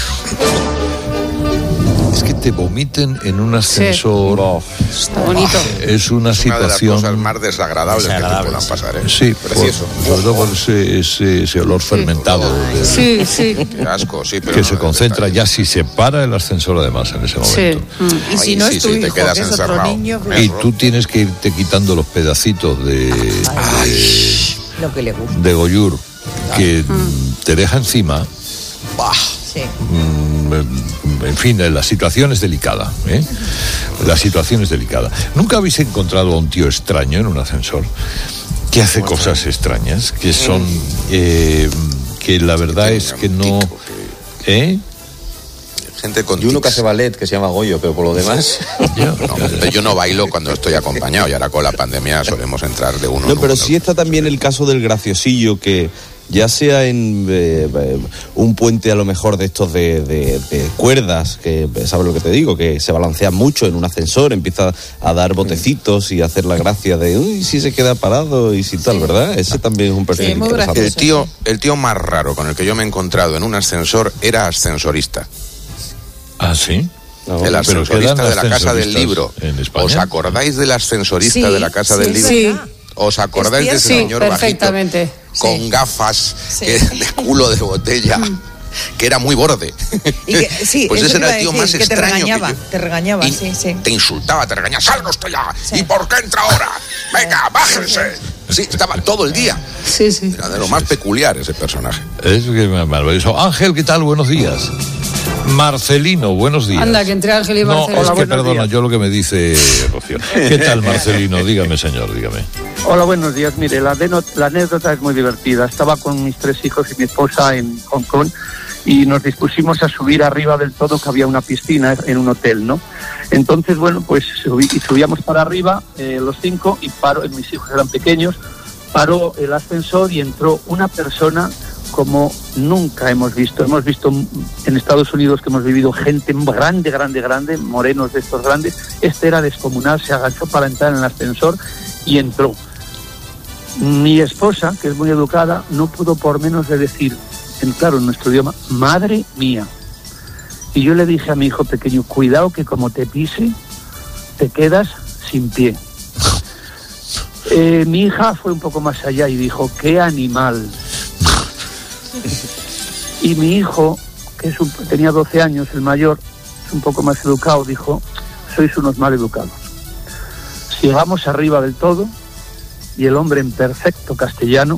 Es que te vomiten en un ascensor. Sí. Está bonito. Es una es situación. Una de las cosas más desagradables, desagradables que te puedan pasar, ¿eh? Sí, precioso. Sobre todo por ese, ese, ese olor sí. fermentado. De, sí, sí. Qué asco, sí, pero que no, se concentra ya si se para el ascensor, además, en ese momento. Sí. Mm. Y si Ay, no sí, es tu sí, hijo, te quedas que es encerrado. otro niño. Y tú tienes que irte quitando los pedacitos de. Ay, de, lo que le gusta. de goyur que mm. te deja encima. Bah. Sí. En fin, la situación es delicada, ¿eh? La situación es delicada. ¿Nunca habéis encontrado a un tío extraño en un ascensor que hace cosas extrañas, que son, eh, que la verdad es que no, ¿eh? Gente con y uno tics. que hace ballet, que se llama Goyo, pero por lo demás... No, pero yo no bailo cuando estoy acompañado y ahora con la pandemia solemos entrar de uno No, en pero uno. sí está también el caso del graciosillo que... ya sea en eh, un puente a lo mejor de estos de, de, de cuerdas, que sabes lo que te digo, que se balancea mucho en un ascensor, empieza a dar botecitos y a hacer la gracia de uy, si se queda parado y si tal, ¿verdad? Ese también es un perfil Sí, muy interesante. El tío, el tío más raro con el que yo me he encontrado en un ascensor era ascensorista. ¿Ah, sí? No, el ascensorista de la Casa del Libro. ¿Os acordáis del ascensorista sí, de la Casa sí, del Libro? Sí. ¿Os acordáis de ese Sí, señor perfectamente. bajito con Sí. gafas Sí. que, de culo de botella? Que era muy borde. Y que, sí, pues ese eso te era el iba tío a decir, más que te extraño. regañaba, que yo- te regañaba, y sí, sí. Te insultaba, te regañaba. ¡Salga usted ya! Sí. ¿Y por qué entra ahora? ¡Venga, bájense! Sí, estaba todo el día. Sí, sí. Era de lo más peculiar ese personaje. Es que me maravilloso. Ángel, ¿qué tal? Buenos días. Marcelino, buenos días. Anda, que entre Ángel y Marcelino. No, es Hola, que perdona, días. Yo lo que me dice Rocío. ¿Qué tal, Marcelino? Dígame, señor, dígame. Hola, buenos días. Mire, la, la anécdota es muy divertida. Estaba con mis tres hijos y mi esposa en Hong Kong y nos dispusimos a subir arriba del todo, que había una piscina en un hotel, ¿no? Entonces, bueno, pues subí, y subíamos para arriba eh, los cinco y paró, mis hijos eran pequeños, paró el ascensor y entró una persona como nunca hemos visto. Hemos visto en Estados Unidos que hemos vivido gente grande, grande, grande, morenos de estos grandes. Este era descomunal, se agachó para entrar en el ascensor y entró. Mi esposa, que es muy educada, no pudo por menos de decir, en claro, en nuestro idioma, madre mía. Y yo le dije a mi hijo pequeño, cuidado que como te pise, te quedas sin pie. Eh, mi hija fue un poco más allá y dijo, qué animal. Y mi hijo, que es un, tenía doce años, el mayor, es un poco más educado, dijo, sois unos mal educados. Llegamos arriba del todo y el hombre en perfecto castellano.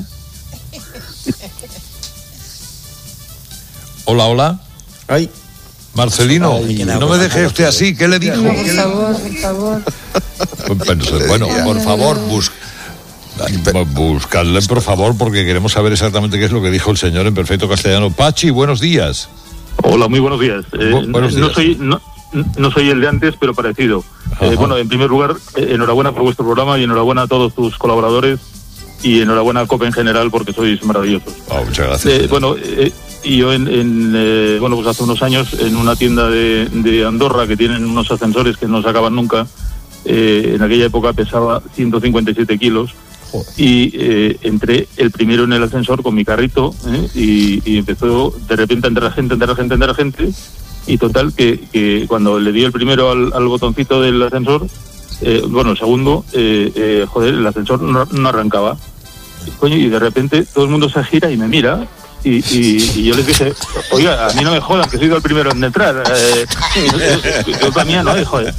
Hola, hola. Ay. Marcelino, Ay, no me deje usted así, ¿qué le dijo? No, por favor, por favor. Bueno, por favor, busque. Buscadle, por favor, porque queremos saber exactamente qué es lo que dijo el señor en perfecto castellano. Pachi, buenos días. Hola, muy buenos días. Eh, Bu- buenos días. No soy no, no soy el de antes, pero parecido. Eh, bueno, en primer lugar, eh, enhorabuena por vuestro programa y enhorabuena a todos tus colaboradores y enhorabuena a COPE en general porque sois maravillosos. Oh, muchas gracias. Eh, bueno, eh, y yo en, en eh, bueno, pues hace unos años en una tienda de, de Andorra que tienen unos ascensores que no se acaban nunca, eh, en aquella época pesaba ciento cincuenta y siete kilos. Joder. Y eh, entré el primero en el ascensor con mi carrito ¿eh? y, y empezó de repente a entrar gente, entrar gente, entrar gente y total que, que cuando le di el primero al, al botoncito del ascensor, eh, bueno, el segundo, eh, eh, joder, el ascensor no, no arrancaba. Y, coño, y de repente todo el mundo se gira y me mira y, y, y yo les dije, oiga, a mí no me jodan, que he sido el primero en entrar. Eh, yo también, ¿no? Y, joder.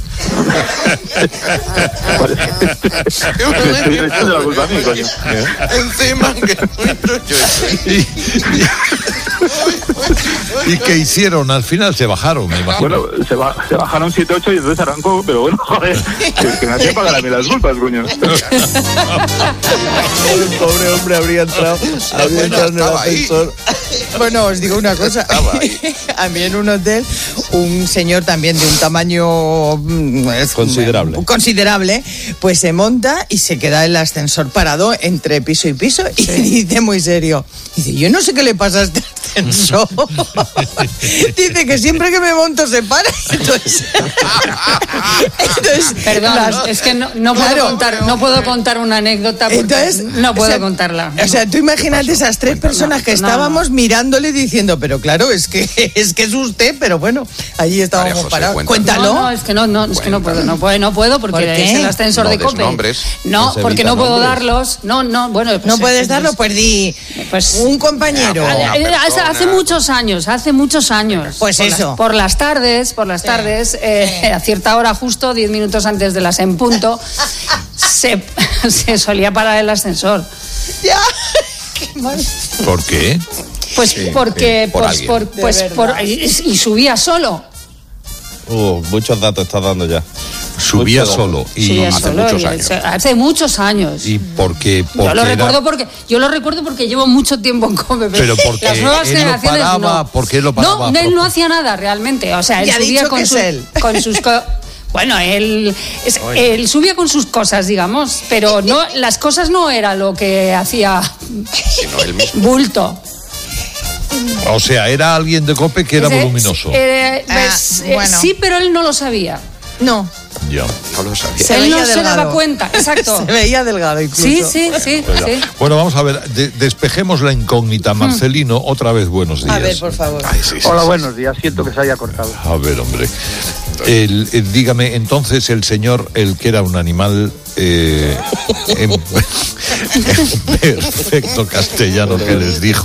Estoy echando la culpa a mí, coño. Encima que y, y, ¿Y qué hicieron? Al final se bajaron, me imagino. Bueno, se, ba- se bajaron siete ocho y entonces arrancó, pero bueno, joder, que, que me hacía pagar a mí las culpas, coño. El pobre hombre habría entrado, habría entrado en el ascensor. Bueno, os digo una cosa. A mí en un hotel, un señor también de un tamaño es, considerable. considerable, pues se monta y se queda el ascensor parado entre piso y piso y sí. Dice muy serio, dice, yo no sé qué le pasa a este ascensor. Dice que siempre que me monto se para. Entonces, entonces perdón, las, es que no, no puedo claro, contar, no puedo contar una anécdota porque entonces, no puedo o sea, contarla. O sea, tú imagínate esas tres personas que estábamos no, no. mirándole diciendo, pero claro, es que es que es usted, pero bueno, allí estábamos José, parados. Cuéntalo. No, no, es que no, no, es que no puedo, no puedo, no puedo porque ¿Por es el ascensor no de COPE. Nombres. No, no porque no puedo nombres. darlos. No, no, bueno, pues no puedes darlo, pues di pues un compañero. Hace, hace muchos años, hace muchos años. Pues por eso. Las, por las tardes, por las tardes, sí. eh, sí. a cierta hora justo, diez minutos antes de las en punto, se, se solía parar el ascensor. Ya. Qué mal. ¿Por qué? Pues sí, porque, sí, por pues, por, pues por, y, y subía solo. Uh, muchos datos estás dando ya. Subía Mucho solo y subía hace solo muchos y años. Hace muchos años. ¿Y por qué? Yo lo recuerdo porque yo lo recuerdo porque llevo mucho tiempo en COPE. Pero porque las nuevas él generaciones lo paraba, no. ¿Por qué lo paraba? No, él no hacía nada realmente. O sea, él subía con, su, con sus co- bueno, él, es, él subía con sus cosas, digamos, pero no, las cosas no era lo que hacía bulto. O sea, era alguien de COPE que era Ese, voluminoso. Eh, pues, ah, bueno. eh, sí, pero él no lo sabía. No. Ya. No lo sabía. Se él no delgado. se daba cuenta, exacto. Se veía delgado incluso. Sí, sí, sí. sí. Bueno, vamos a ver, de, despejemos la incógnita. Marcelino, hmm. otra vez buenos días. A ver, por favor. Ay, sí, sí, Hola, sí, buenos días. Siento que se haya cortado. A ver, hombre. El, el, dígame, entonces el señor, el que era un animal eh, en, en perfecto castellano, que les dijo.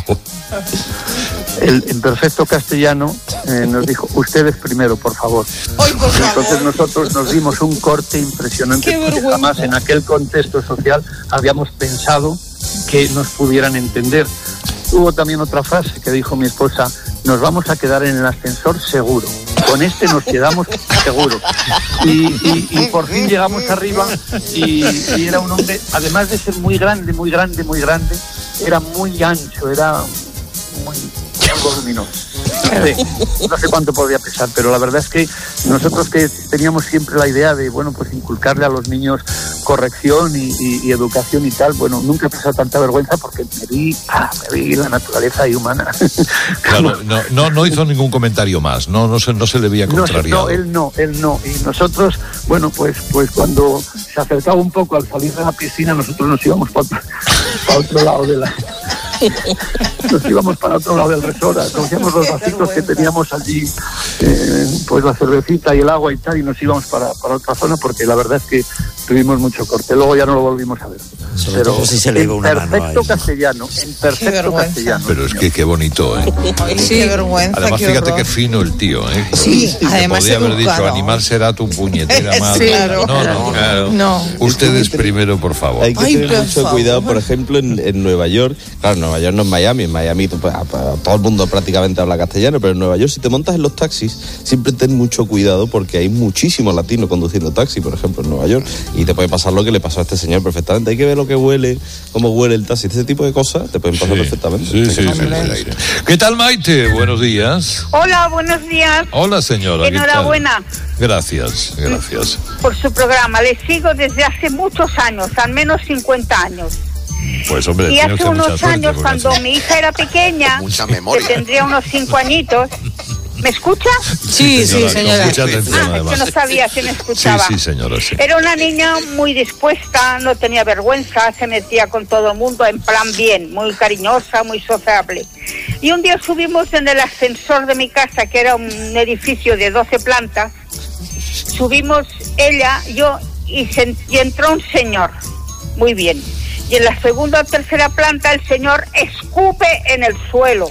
El, en perfecto castellano eh, nos dijo, ustedes primero, por favor. Hoy, por favor. Entonces nosotros nos dimos un corte impresionante porque jamás en aquel contexto social habíamos pensado que nos pudieran entender. Hubo también otra frase que dijo mi esposa, nos vamos a quedar en el ascensor seguro. Con este nos quedamos seguro. Y, y, y por fin llegamos arriba y, y era un hombre, además de ser muy grande, muy grande, muy grande, era muy ancho, era muy, muy voluminoso. Sí, no sé cuánto podría pesar, pero la verdad es que nosotros que teníamos siempre la idea de, bueno, pues inculcarle a los niños corrección y, y, y educación y tal, bueno, nunca he pasado tanta vergüenza porque me vi, ah, me vi la naturaleza ahí humana. Claro, no, no, no hizo ningún comentario más, no, no se, no se le veía contrariado. No, él no, él no. Y nosotros, bueno, pues, pues cuando se acercaba un poco al salir de la piscina, nosotros nos íbamos para, para otro lado de la... Nos íbamos para otro lado del resort, cogíamos los vasitos que teníamos allí, eh, pues la cervecita y el agua y tal, y nos íbamos para, para otra zona porque la verdad es que tuvimos mucho corte. Luego ya no lo volvimos a ver. Sobre Pero todo si se le iba una mano. Perfecto castellano, en perfecto castellano. Pero es que qué bonito, ¿eh? Ay, sí, qué vergüenza. Además, qué fíjate horror. qué fino el tío, ¿eh? Sí, que además podía haber educado. dicho, animal será tu puñetera madre. Sí, claro. No, no, claro. No. Ustedes primero, por favor. Hay que Ay, tener por mucho favor. cuidado, por ejemplo, en, en Nueva York. Claro, Nueva York no es Miami. En Miami pues, a- a- todo el mundo prácticamente habla castellano, pero en Nueva York, si te montas en los taxis, siempre ten mucho cuidado porque hay muchísimos latinos conduciendo taxi, por ejemplo, en Nueva York, y te puede pasar lo que le pasó a este señor perfectamente. Hay que ver lo que huele, cómo huele el taxi. Ese tipo de cosas te pueden pasar Sí. perfectamente. Sí, sí, sí, sí, sí. ¿Qué tal, Maite? Buenos días. Hola, buenos días. Hola, señora. ¿qué tal? Enhorabuena Gracias, gracias. por su programa. Le sigo desde hace muchos años, al menos cincuenta años. Pues, hombre, Y tiene hace usted mucha unos suerte, años, porque cuando así- mi hija era pequeña, Mucha que memoria. tendría unos cinco añitos, ¿me escucha? Sí, sí, con señora. mucha atención, Ah, es que además. no sabía si me Sí, escuchaba. sí, señora, sí. Era una niña muy dispuesta, no tenía vergüenza, se metía con todo el mundo en plan bien, muy cariñosa, muy sociable. Y un día subimos en el ascensor de mi casa, que era un edificio de doce plantas, subimos ella, yo, y, se, y entró un señor, muy bien. Y en la segunda o tercera planta el señor escupe en el suelo.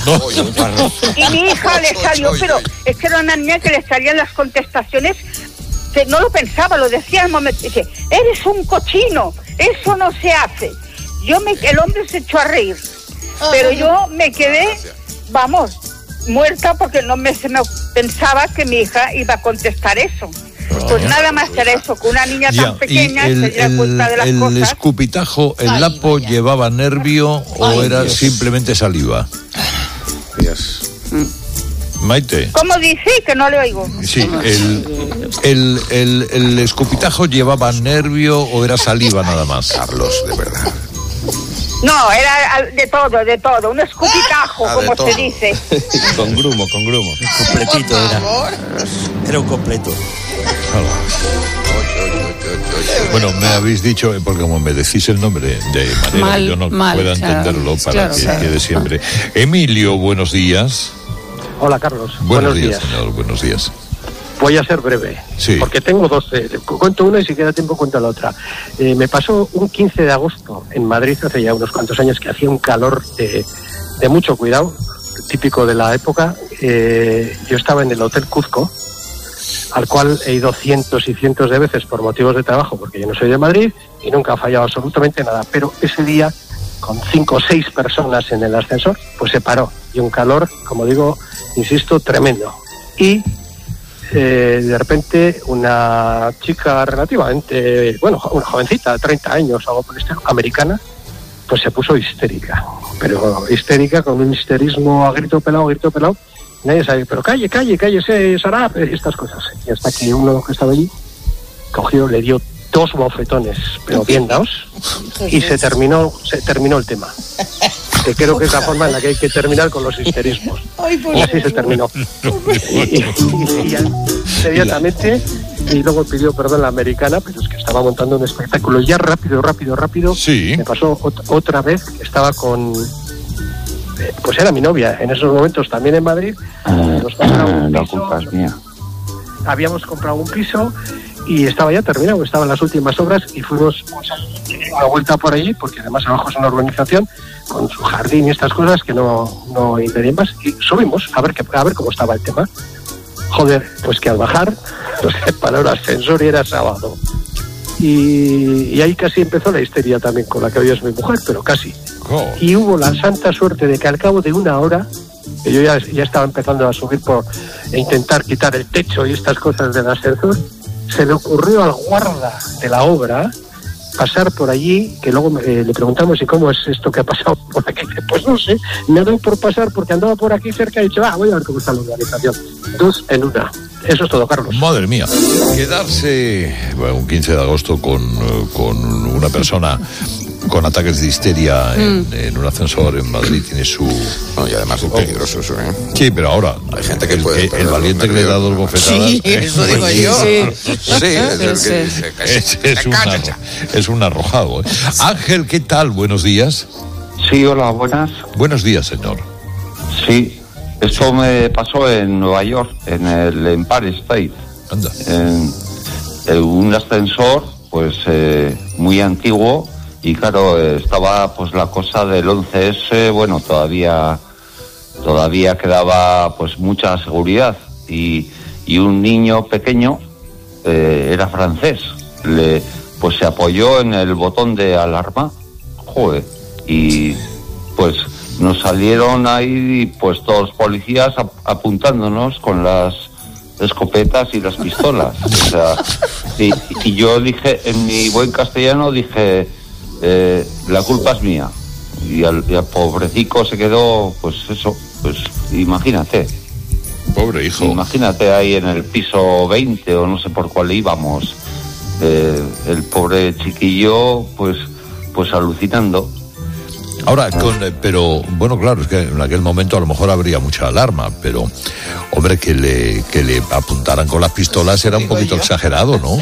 Y mi hija le salió, pero es que era una niña que le salían las contestaciones, que no lo pensaba, lo decía al momento. Dice, eres un cochino, eso no se hace. Yo me, el hombre se echó a reír, pero yo me quedé, vamos, muerta porque no me, se me pensaba que mi hija iba a contestar eso. Pues nada más era eso, que una niña Ya, tan pequeña y el, se diera el- cuenta de las el cosas. escupitajo, el lapo llevaba nervio o Ay, era Dios. simplemente saliva. Maite. ¿Cómo dice? Que no le oigo. Sí, el, el, el, el escupitajo llevaba nervio o era saliva nada más. Carlos, de verdad. No, era al- de todo, de todo, un escupitajo, Ah, de como todo. se dice. Con grumo, con grumo. Completito era. Era un completo. Bueno, me habéis dicho, eh, porque como me decís el nombre de manera Mal, que yo no mal, pueda claro. entenderlo para Claro, que claro. quede siempre. Emilio, buenos días. Hola, Carlos. Buenos, días, señor, buenos días. Voy a ser breve, Sí. porque tengo dos. Eh, cu- cuento una y si queda tiempo cuento la otra. Eh, me pasó un quince de agosto en Madrid, hace ya unos cuantos años, que hacía un calor de, de mucho cuidado, típico de la época. Eh, yo estaba en el Hotel Cuzco, al cual he ido cientos y cientos de veces por motivos de trabajo, porque yo no soy de Madrid y nunca ha fallado absolutamente nada. Pero ese día, con cinco o seis personas en el ascensor, pues se paró. Y un calor, como digo, insisto, tremendo. Y eh, de repente una chica relativamente, bueno, jo- una jovencita, treinta años, algo por el estilo, americana, pues se puso histérica. Pero histérica, con un histerismo a grito pelado, a grito pelado. Nadie sabe, pero calle, calle, cállese, Sarap, estas cosas. Y hasta que uno que estaba allí cogió, le dio dos bofetones, pero bien dados, y se terminó, se terminó el tema. Que creo que es la forma en la que hay que terminar con los histerismos. Y así se terminó. Y, y- y inmediatamente, y luego pidió perdón la americana, pero es que estaba montando un espectáculo ya rápido, rápido, rápido. Me pasó ot- otra vez que estaba con, eh, pues era mi novia, en esos momentos también en Madrid. Nos compramos un La piso, culpa es mía. habíamos comprado un piso y estaba ya terminado, estaban las últimas obras y fuimos una vuelta por allí, porque además abajo es una urbanización con su jardín y estas cosas que no, no impedían más, y subimos a ver, que, a ver cómo estaba el tema. Joder, pues que al bajar nos separó el ascensor y era sábado. Y, y ahí casi empezó la histeria también con la que hoy es mi mujer, pero casi. Y hubo la santa suerte de que al cabo de una hora que yo ya, ya estaba empezando a subir por e intentar quitar el techo y estas cosas del ascensor, se le ocurrió al guarda de la obra pasar por allí, que luego eh, le preguntamos, ¿y cómo es esto que ha pasado por aquí? Pues no sé, me ha dado por pasar porque andaba por aquí cerca y he dicho, ah, voy a ver cómo está la organización. Dos en una. Eso es todo, Carlos. Madre mía. Quedarse bueno, un quince de agosto con, con una persona con ataques de histeria en, mm. en un ascensor en Madrid tiene su... No, y además es peligroso eso, ¿eh? Sí, pero ahora hay gente que el, puede... El, el valiente que le da dos bofetadas... Sí, eso digo yo. Sí, sí es, el sí. Que dice, es, es, un arro, es un arrojado. ¿eh? Ángel, ¿qué tal? Buenos días. Sí, hola, buenas. Buenos días, señor. Sí, eso me pasó en Nueva York, en el Empire State. Anda. En, en un ascensor, pues, eh, muy antiguo. Y claro, estaba pues la cosa del once ese, bueno, todavía todavía quedaba pues mucha seguridad y, y un niño pequeño eh, era francés, le pues se apoyó en el botón de alarma, joder, y pues nos salieron ahí pues todos los policías ap- apuntándonos con las escopetas y las pistolas, o sea, y, y yo dije, en mi buen castellano dije, Eh, la culpa es mía y al, y al pobrecico se quedó pues eso, pues imagínate, pobre hijo, imagínate ahí en el piso veinte o no sé por cuál íbamos, eh, el pobre chiquillo pues pues alucinando. Ahora, con, eh, pero bueno, claro, es que en aquel momento a lo mejor habría mucha alarma, pero hombre, que le que le apuntaran con las pistolas era un poquito exagerado, ¿no?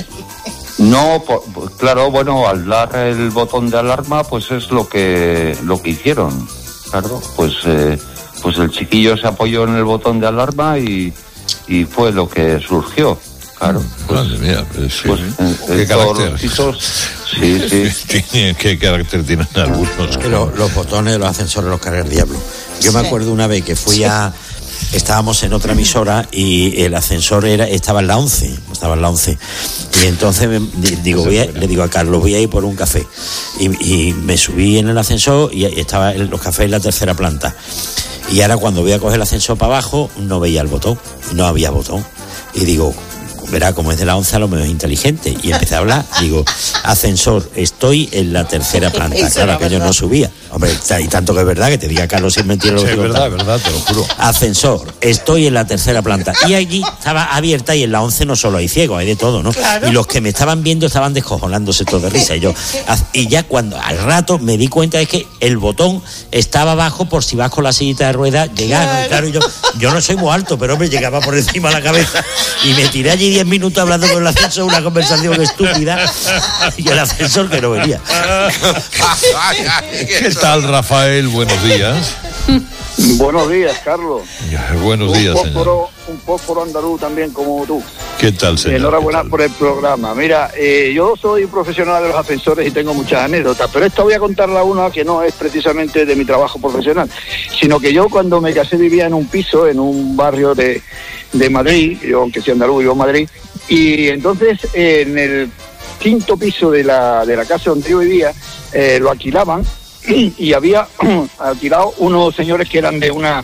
No, por, claro, bueno, al dar el botón de alarma, pues es lo que lo que hicieron, claro, pues eh, pues el chiquillo se apoyó en el botón de alarma y, y fue lo que surgió, claro. Pues, Madre mía, pues, sí, pues en, ¿qué en carácter? Los pisos, sí, sí. ¿Qué carácter tienen algunos? Que los, los botones de los ascensores los carga el diablo. Yo me acuerdo una vez que fui sí. a... Estábamos en otra emisora y el ascensor era estaba en la once, estaba en la once. Y entonces me, digo, voy a, le digo a Carlos, voy a ir por un café. Y, y me subí en el ascensor y estaba en los cafés en la tercera planta. Y ahora cuando voy a coger el ascensor para abajo, no veía el botón, no había botón. Y digo, verá, como es de la once a lo menos es inteligente. Y empecé a hablar, digo, ascensor, estoy en la tercera planta. Claro, que yo no subía. Hombre, y tanto que es verdad, que te diga Carlos si es mentira lo que sí, es verdad, es verdad, te lo juro. Ascensor, estoy en la tercera planta. Y allí estaba abierta y en la once no solo hay ciegos, hay de todo, ¿no? Claro. Y los que me estaban viendo estaban descojonándose todos de risa. Y yo, y ya cuando al rato me di cuenta de que el botón estaba abajo por si vas con la sillita de ruedas, llegar. Claro, claro yo, yo no soy muy alto, pero me llegaba por encima de la cabeza. Y me tiré allí diez minutos hablando con el ascensor, una conversación estúpida. Y el ascensor que no venía. ¿Qué tal, Rafael? Buenos días. Buenos días, Carlos. Buenos días, un fósforo, señor. Un fósforo andaluz también como tú. ¿Qué tal, señor? Enhorabuena por el programa. Mira, eh, yo soy profesional de los ascensores y tengo muchas anécdotas, pero esta voy a contarla una que no es precisamente de mi trabajo profesional, sino que yo cuando me casé vivía en un piso, en un barrio de, de Madrid, yo aunque soy andaluz, vivo en Madrid, y entonces eh, en el quinto piso de la, de la casa donde yo vivía, eh, lo alquilaban y había alquilado unos señores que eran de una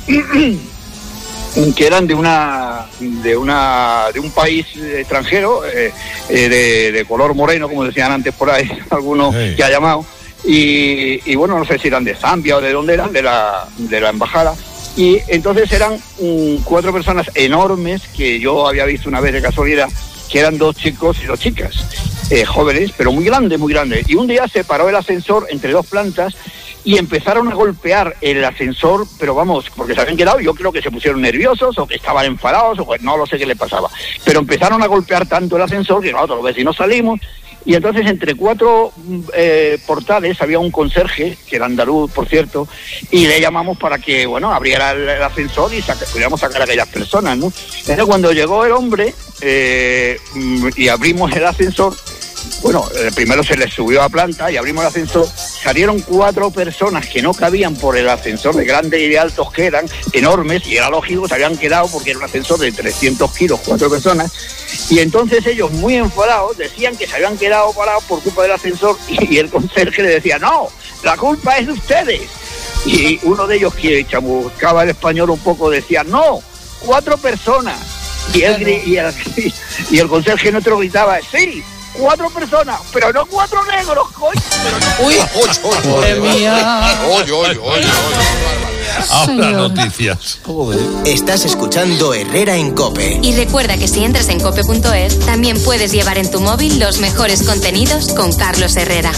que eran de una de una de un país extranjero, eh, eh, de, de color moreno, como decían antes por ahí algunos hey. que ha llamado, y, y bueno, no sé si eran de Zambia o de dónde eran, de la de la embajada. Y entonces eran um, cuatro personas enormes que yo había visto una vez de casualidad, que eran dos chicos y dos chicas, eh, jóvenes, pero muy grandes, muy grandes. Y un día se paró el ascensor entre dos plantas y empezaron a golpear el ascensor, pero vamos, porque se habían quedado, yo creo que se pusieron nerviosos o que estaban enfadados, o pues no lo sé qué les pasaba. Pero empezaron a golpear tanto el ascensor que nosotros los vecinos salimos. Y entonces entre cuatro eh, portales había un conserje, que era andaluz, por cierto, y le llamamos para que, bueno, abriera el, el ascensor y saca, pudiéramos sacar a aquellas personas, ¿no? Entonces cuando llegó el hombre eh, y abrimos el ascensor, bueno, eh, primero se les subió a planta y abrimos el ascensor, salieron cuatro personas que no cabían por el ascensor de grandes y de altos que eran, enormes, y era lógico, se habían quedado porque era un ascensor de trescientos kilos, cuatro personas, y entonces ellos muy enfadados decían que se habían quedado parados por culpa del ascensor, y el conserje le decía, no, la culpa es de ustedes, Y uno de ellos, que chamuscaba el español un poco, decía, no, cuatro personas. Y el, y el, y el conserje nuestro gritaba, sí, cuatro personas, pero no cuatro negros, coño. Uy, madre mía. Oye, oye, oye. Ahora noticias. Estás escuchando Herrera en COPE. Y recuerda que si entras en cope punto es, también puedes llevar en tu móvil los mejores contenidos con Carlos Herrera.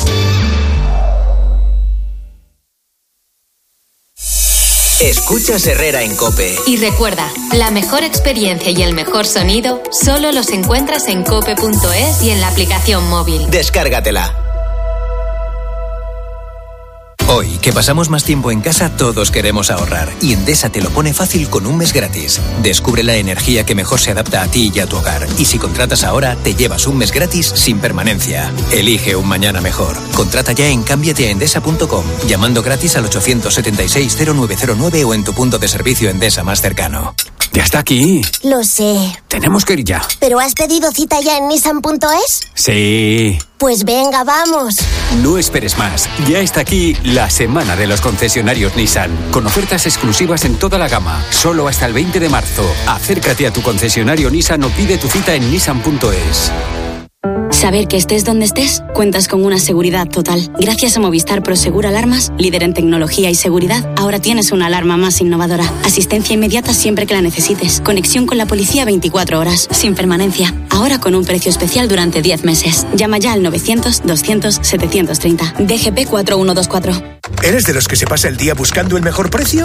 Escuchas Herrera en COPE. Y recuerda, la mejor experiencia y el mejor sonido solo los encuentras en cope punto es y en la aplicación móvil. Descárgatela. Hoy, que pasamos más tiempo en casa, todos queremos ahorrar. Y Endesa te lo pone fácil con un mes gratis. Descubre la energía que mejor se adapta a ti y a tu hogar. Y si contratas ahora, te llevas un mes gratis sin permanencia. Elige un mañana mejor. Contrata ya en cámbiate a endesa punto com, llamando gratis al ochocientos setenta y seis cero nueve cero nueve o en tu punto de servicio Endesa más cercano. Ya está aquí. Lo sé. Tenemos que ir ya. ¿Pero has pedido cita ya en nissan punto es? Sí. Pues venga, vamos. No esperes más. Ya está aquí la semana de los concesionarios Nissan, con ofertas exclusivas en toda la gama, solo hasta el veinte de marzo. Acércate a tu concesionario Nissan o pide tu cita en nissan punto es. Saber que estés donde estés, cuentas con una seguridad total. Gracias a Movistar Prosegur Alarmas, líder en tecnología y seguridad, ahora tienes una alarma más innovadora. Asistencia inmediata siempre que la necesites. Conexión con la policía veinticuatro horas, sin permanencia. Ahora con un precio especial durante diez meses. Llama ya al novecientos doscientos setecientos treinta. D G P cuatro uno dos cuatro. ¿Eres de los que se pasa el día buscando el mejor precio?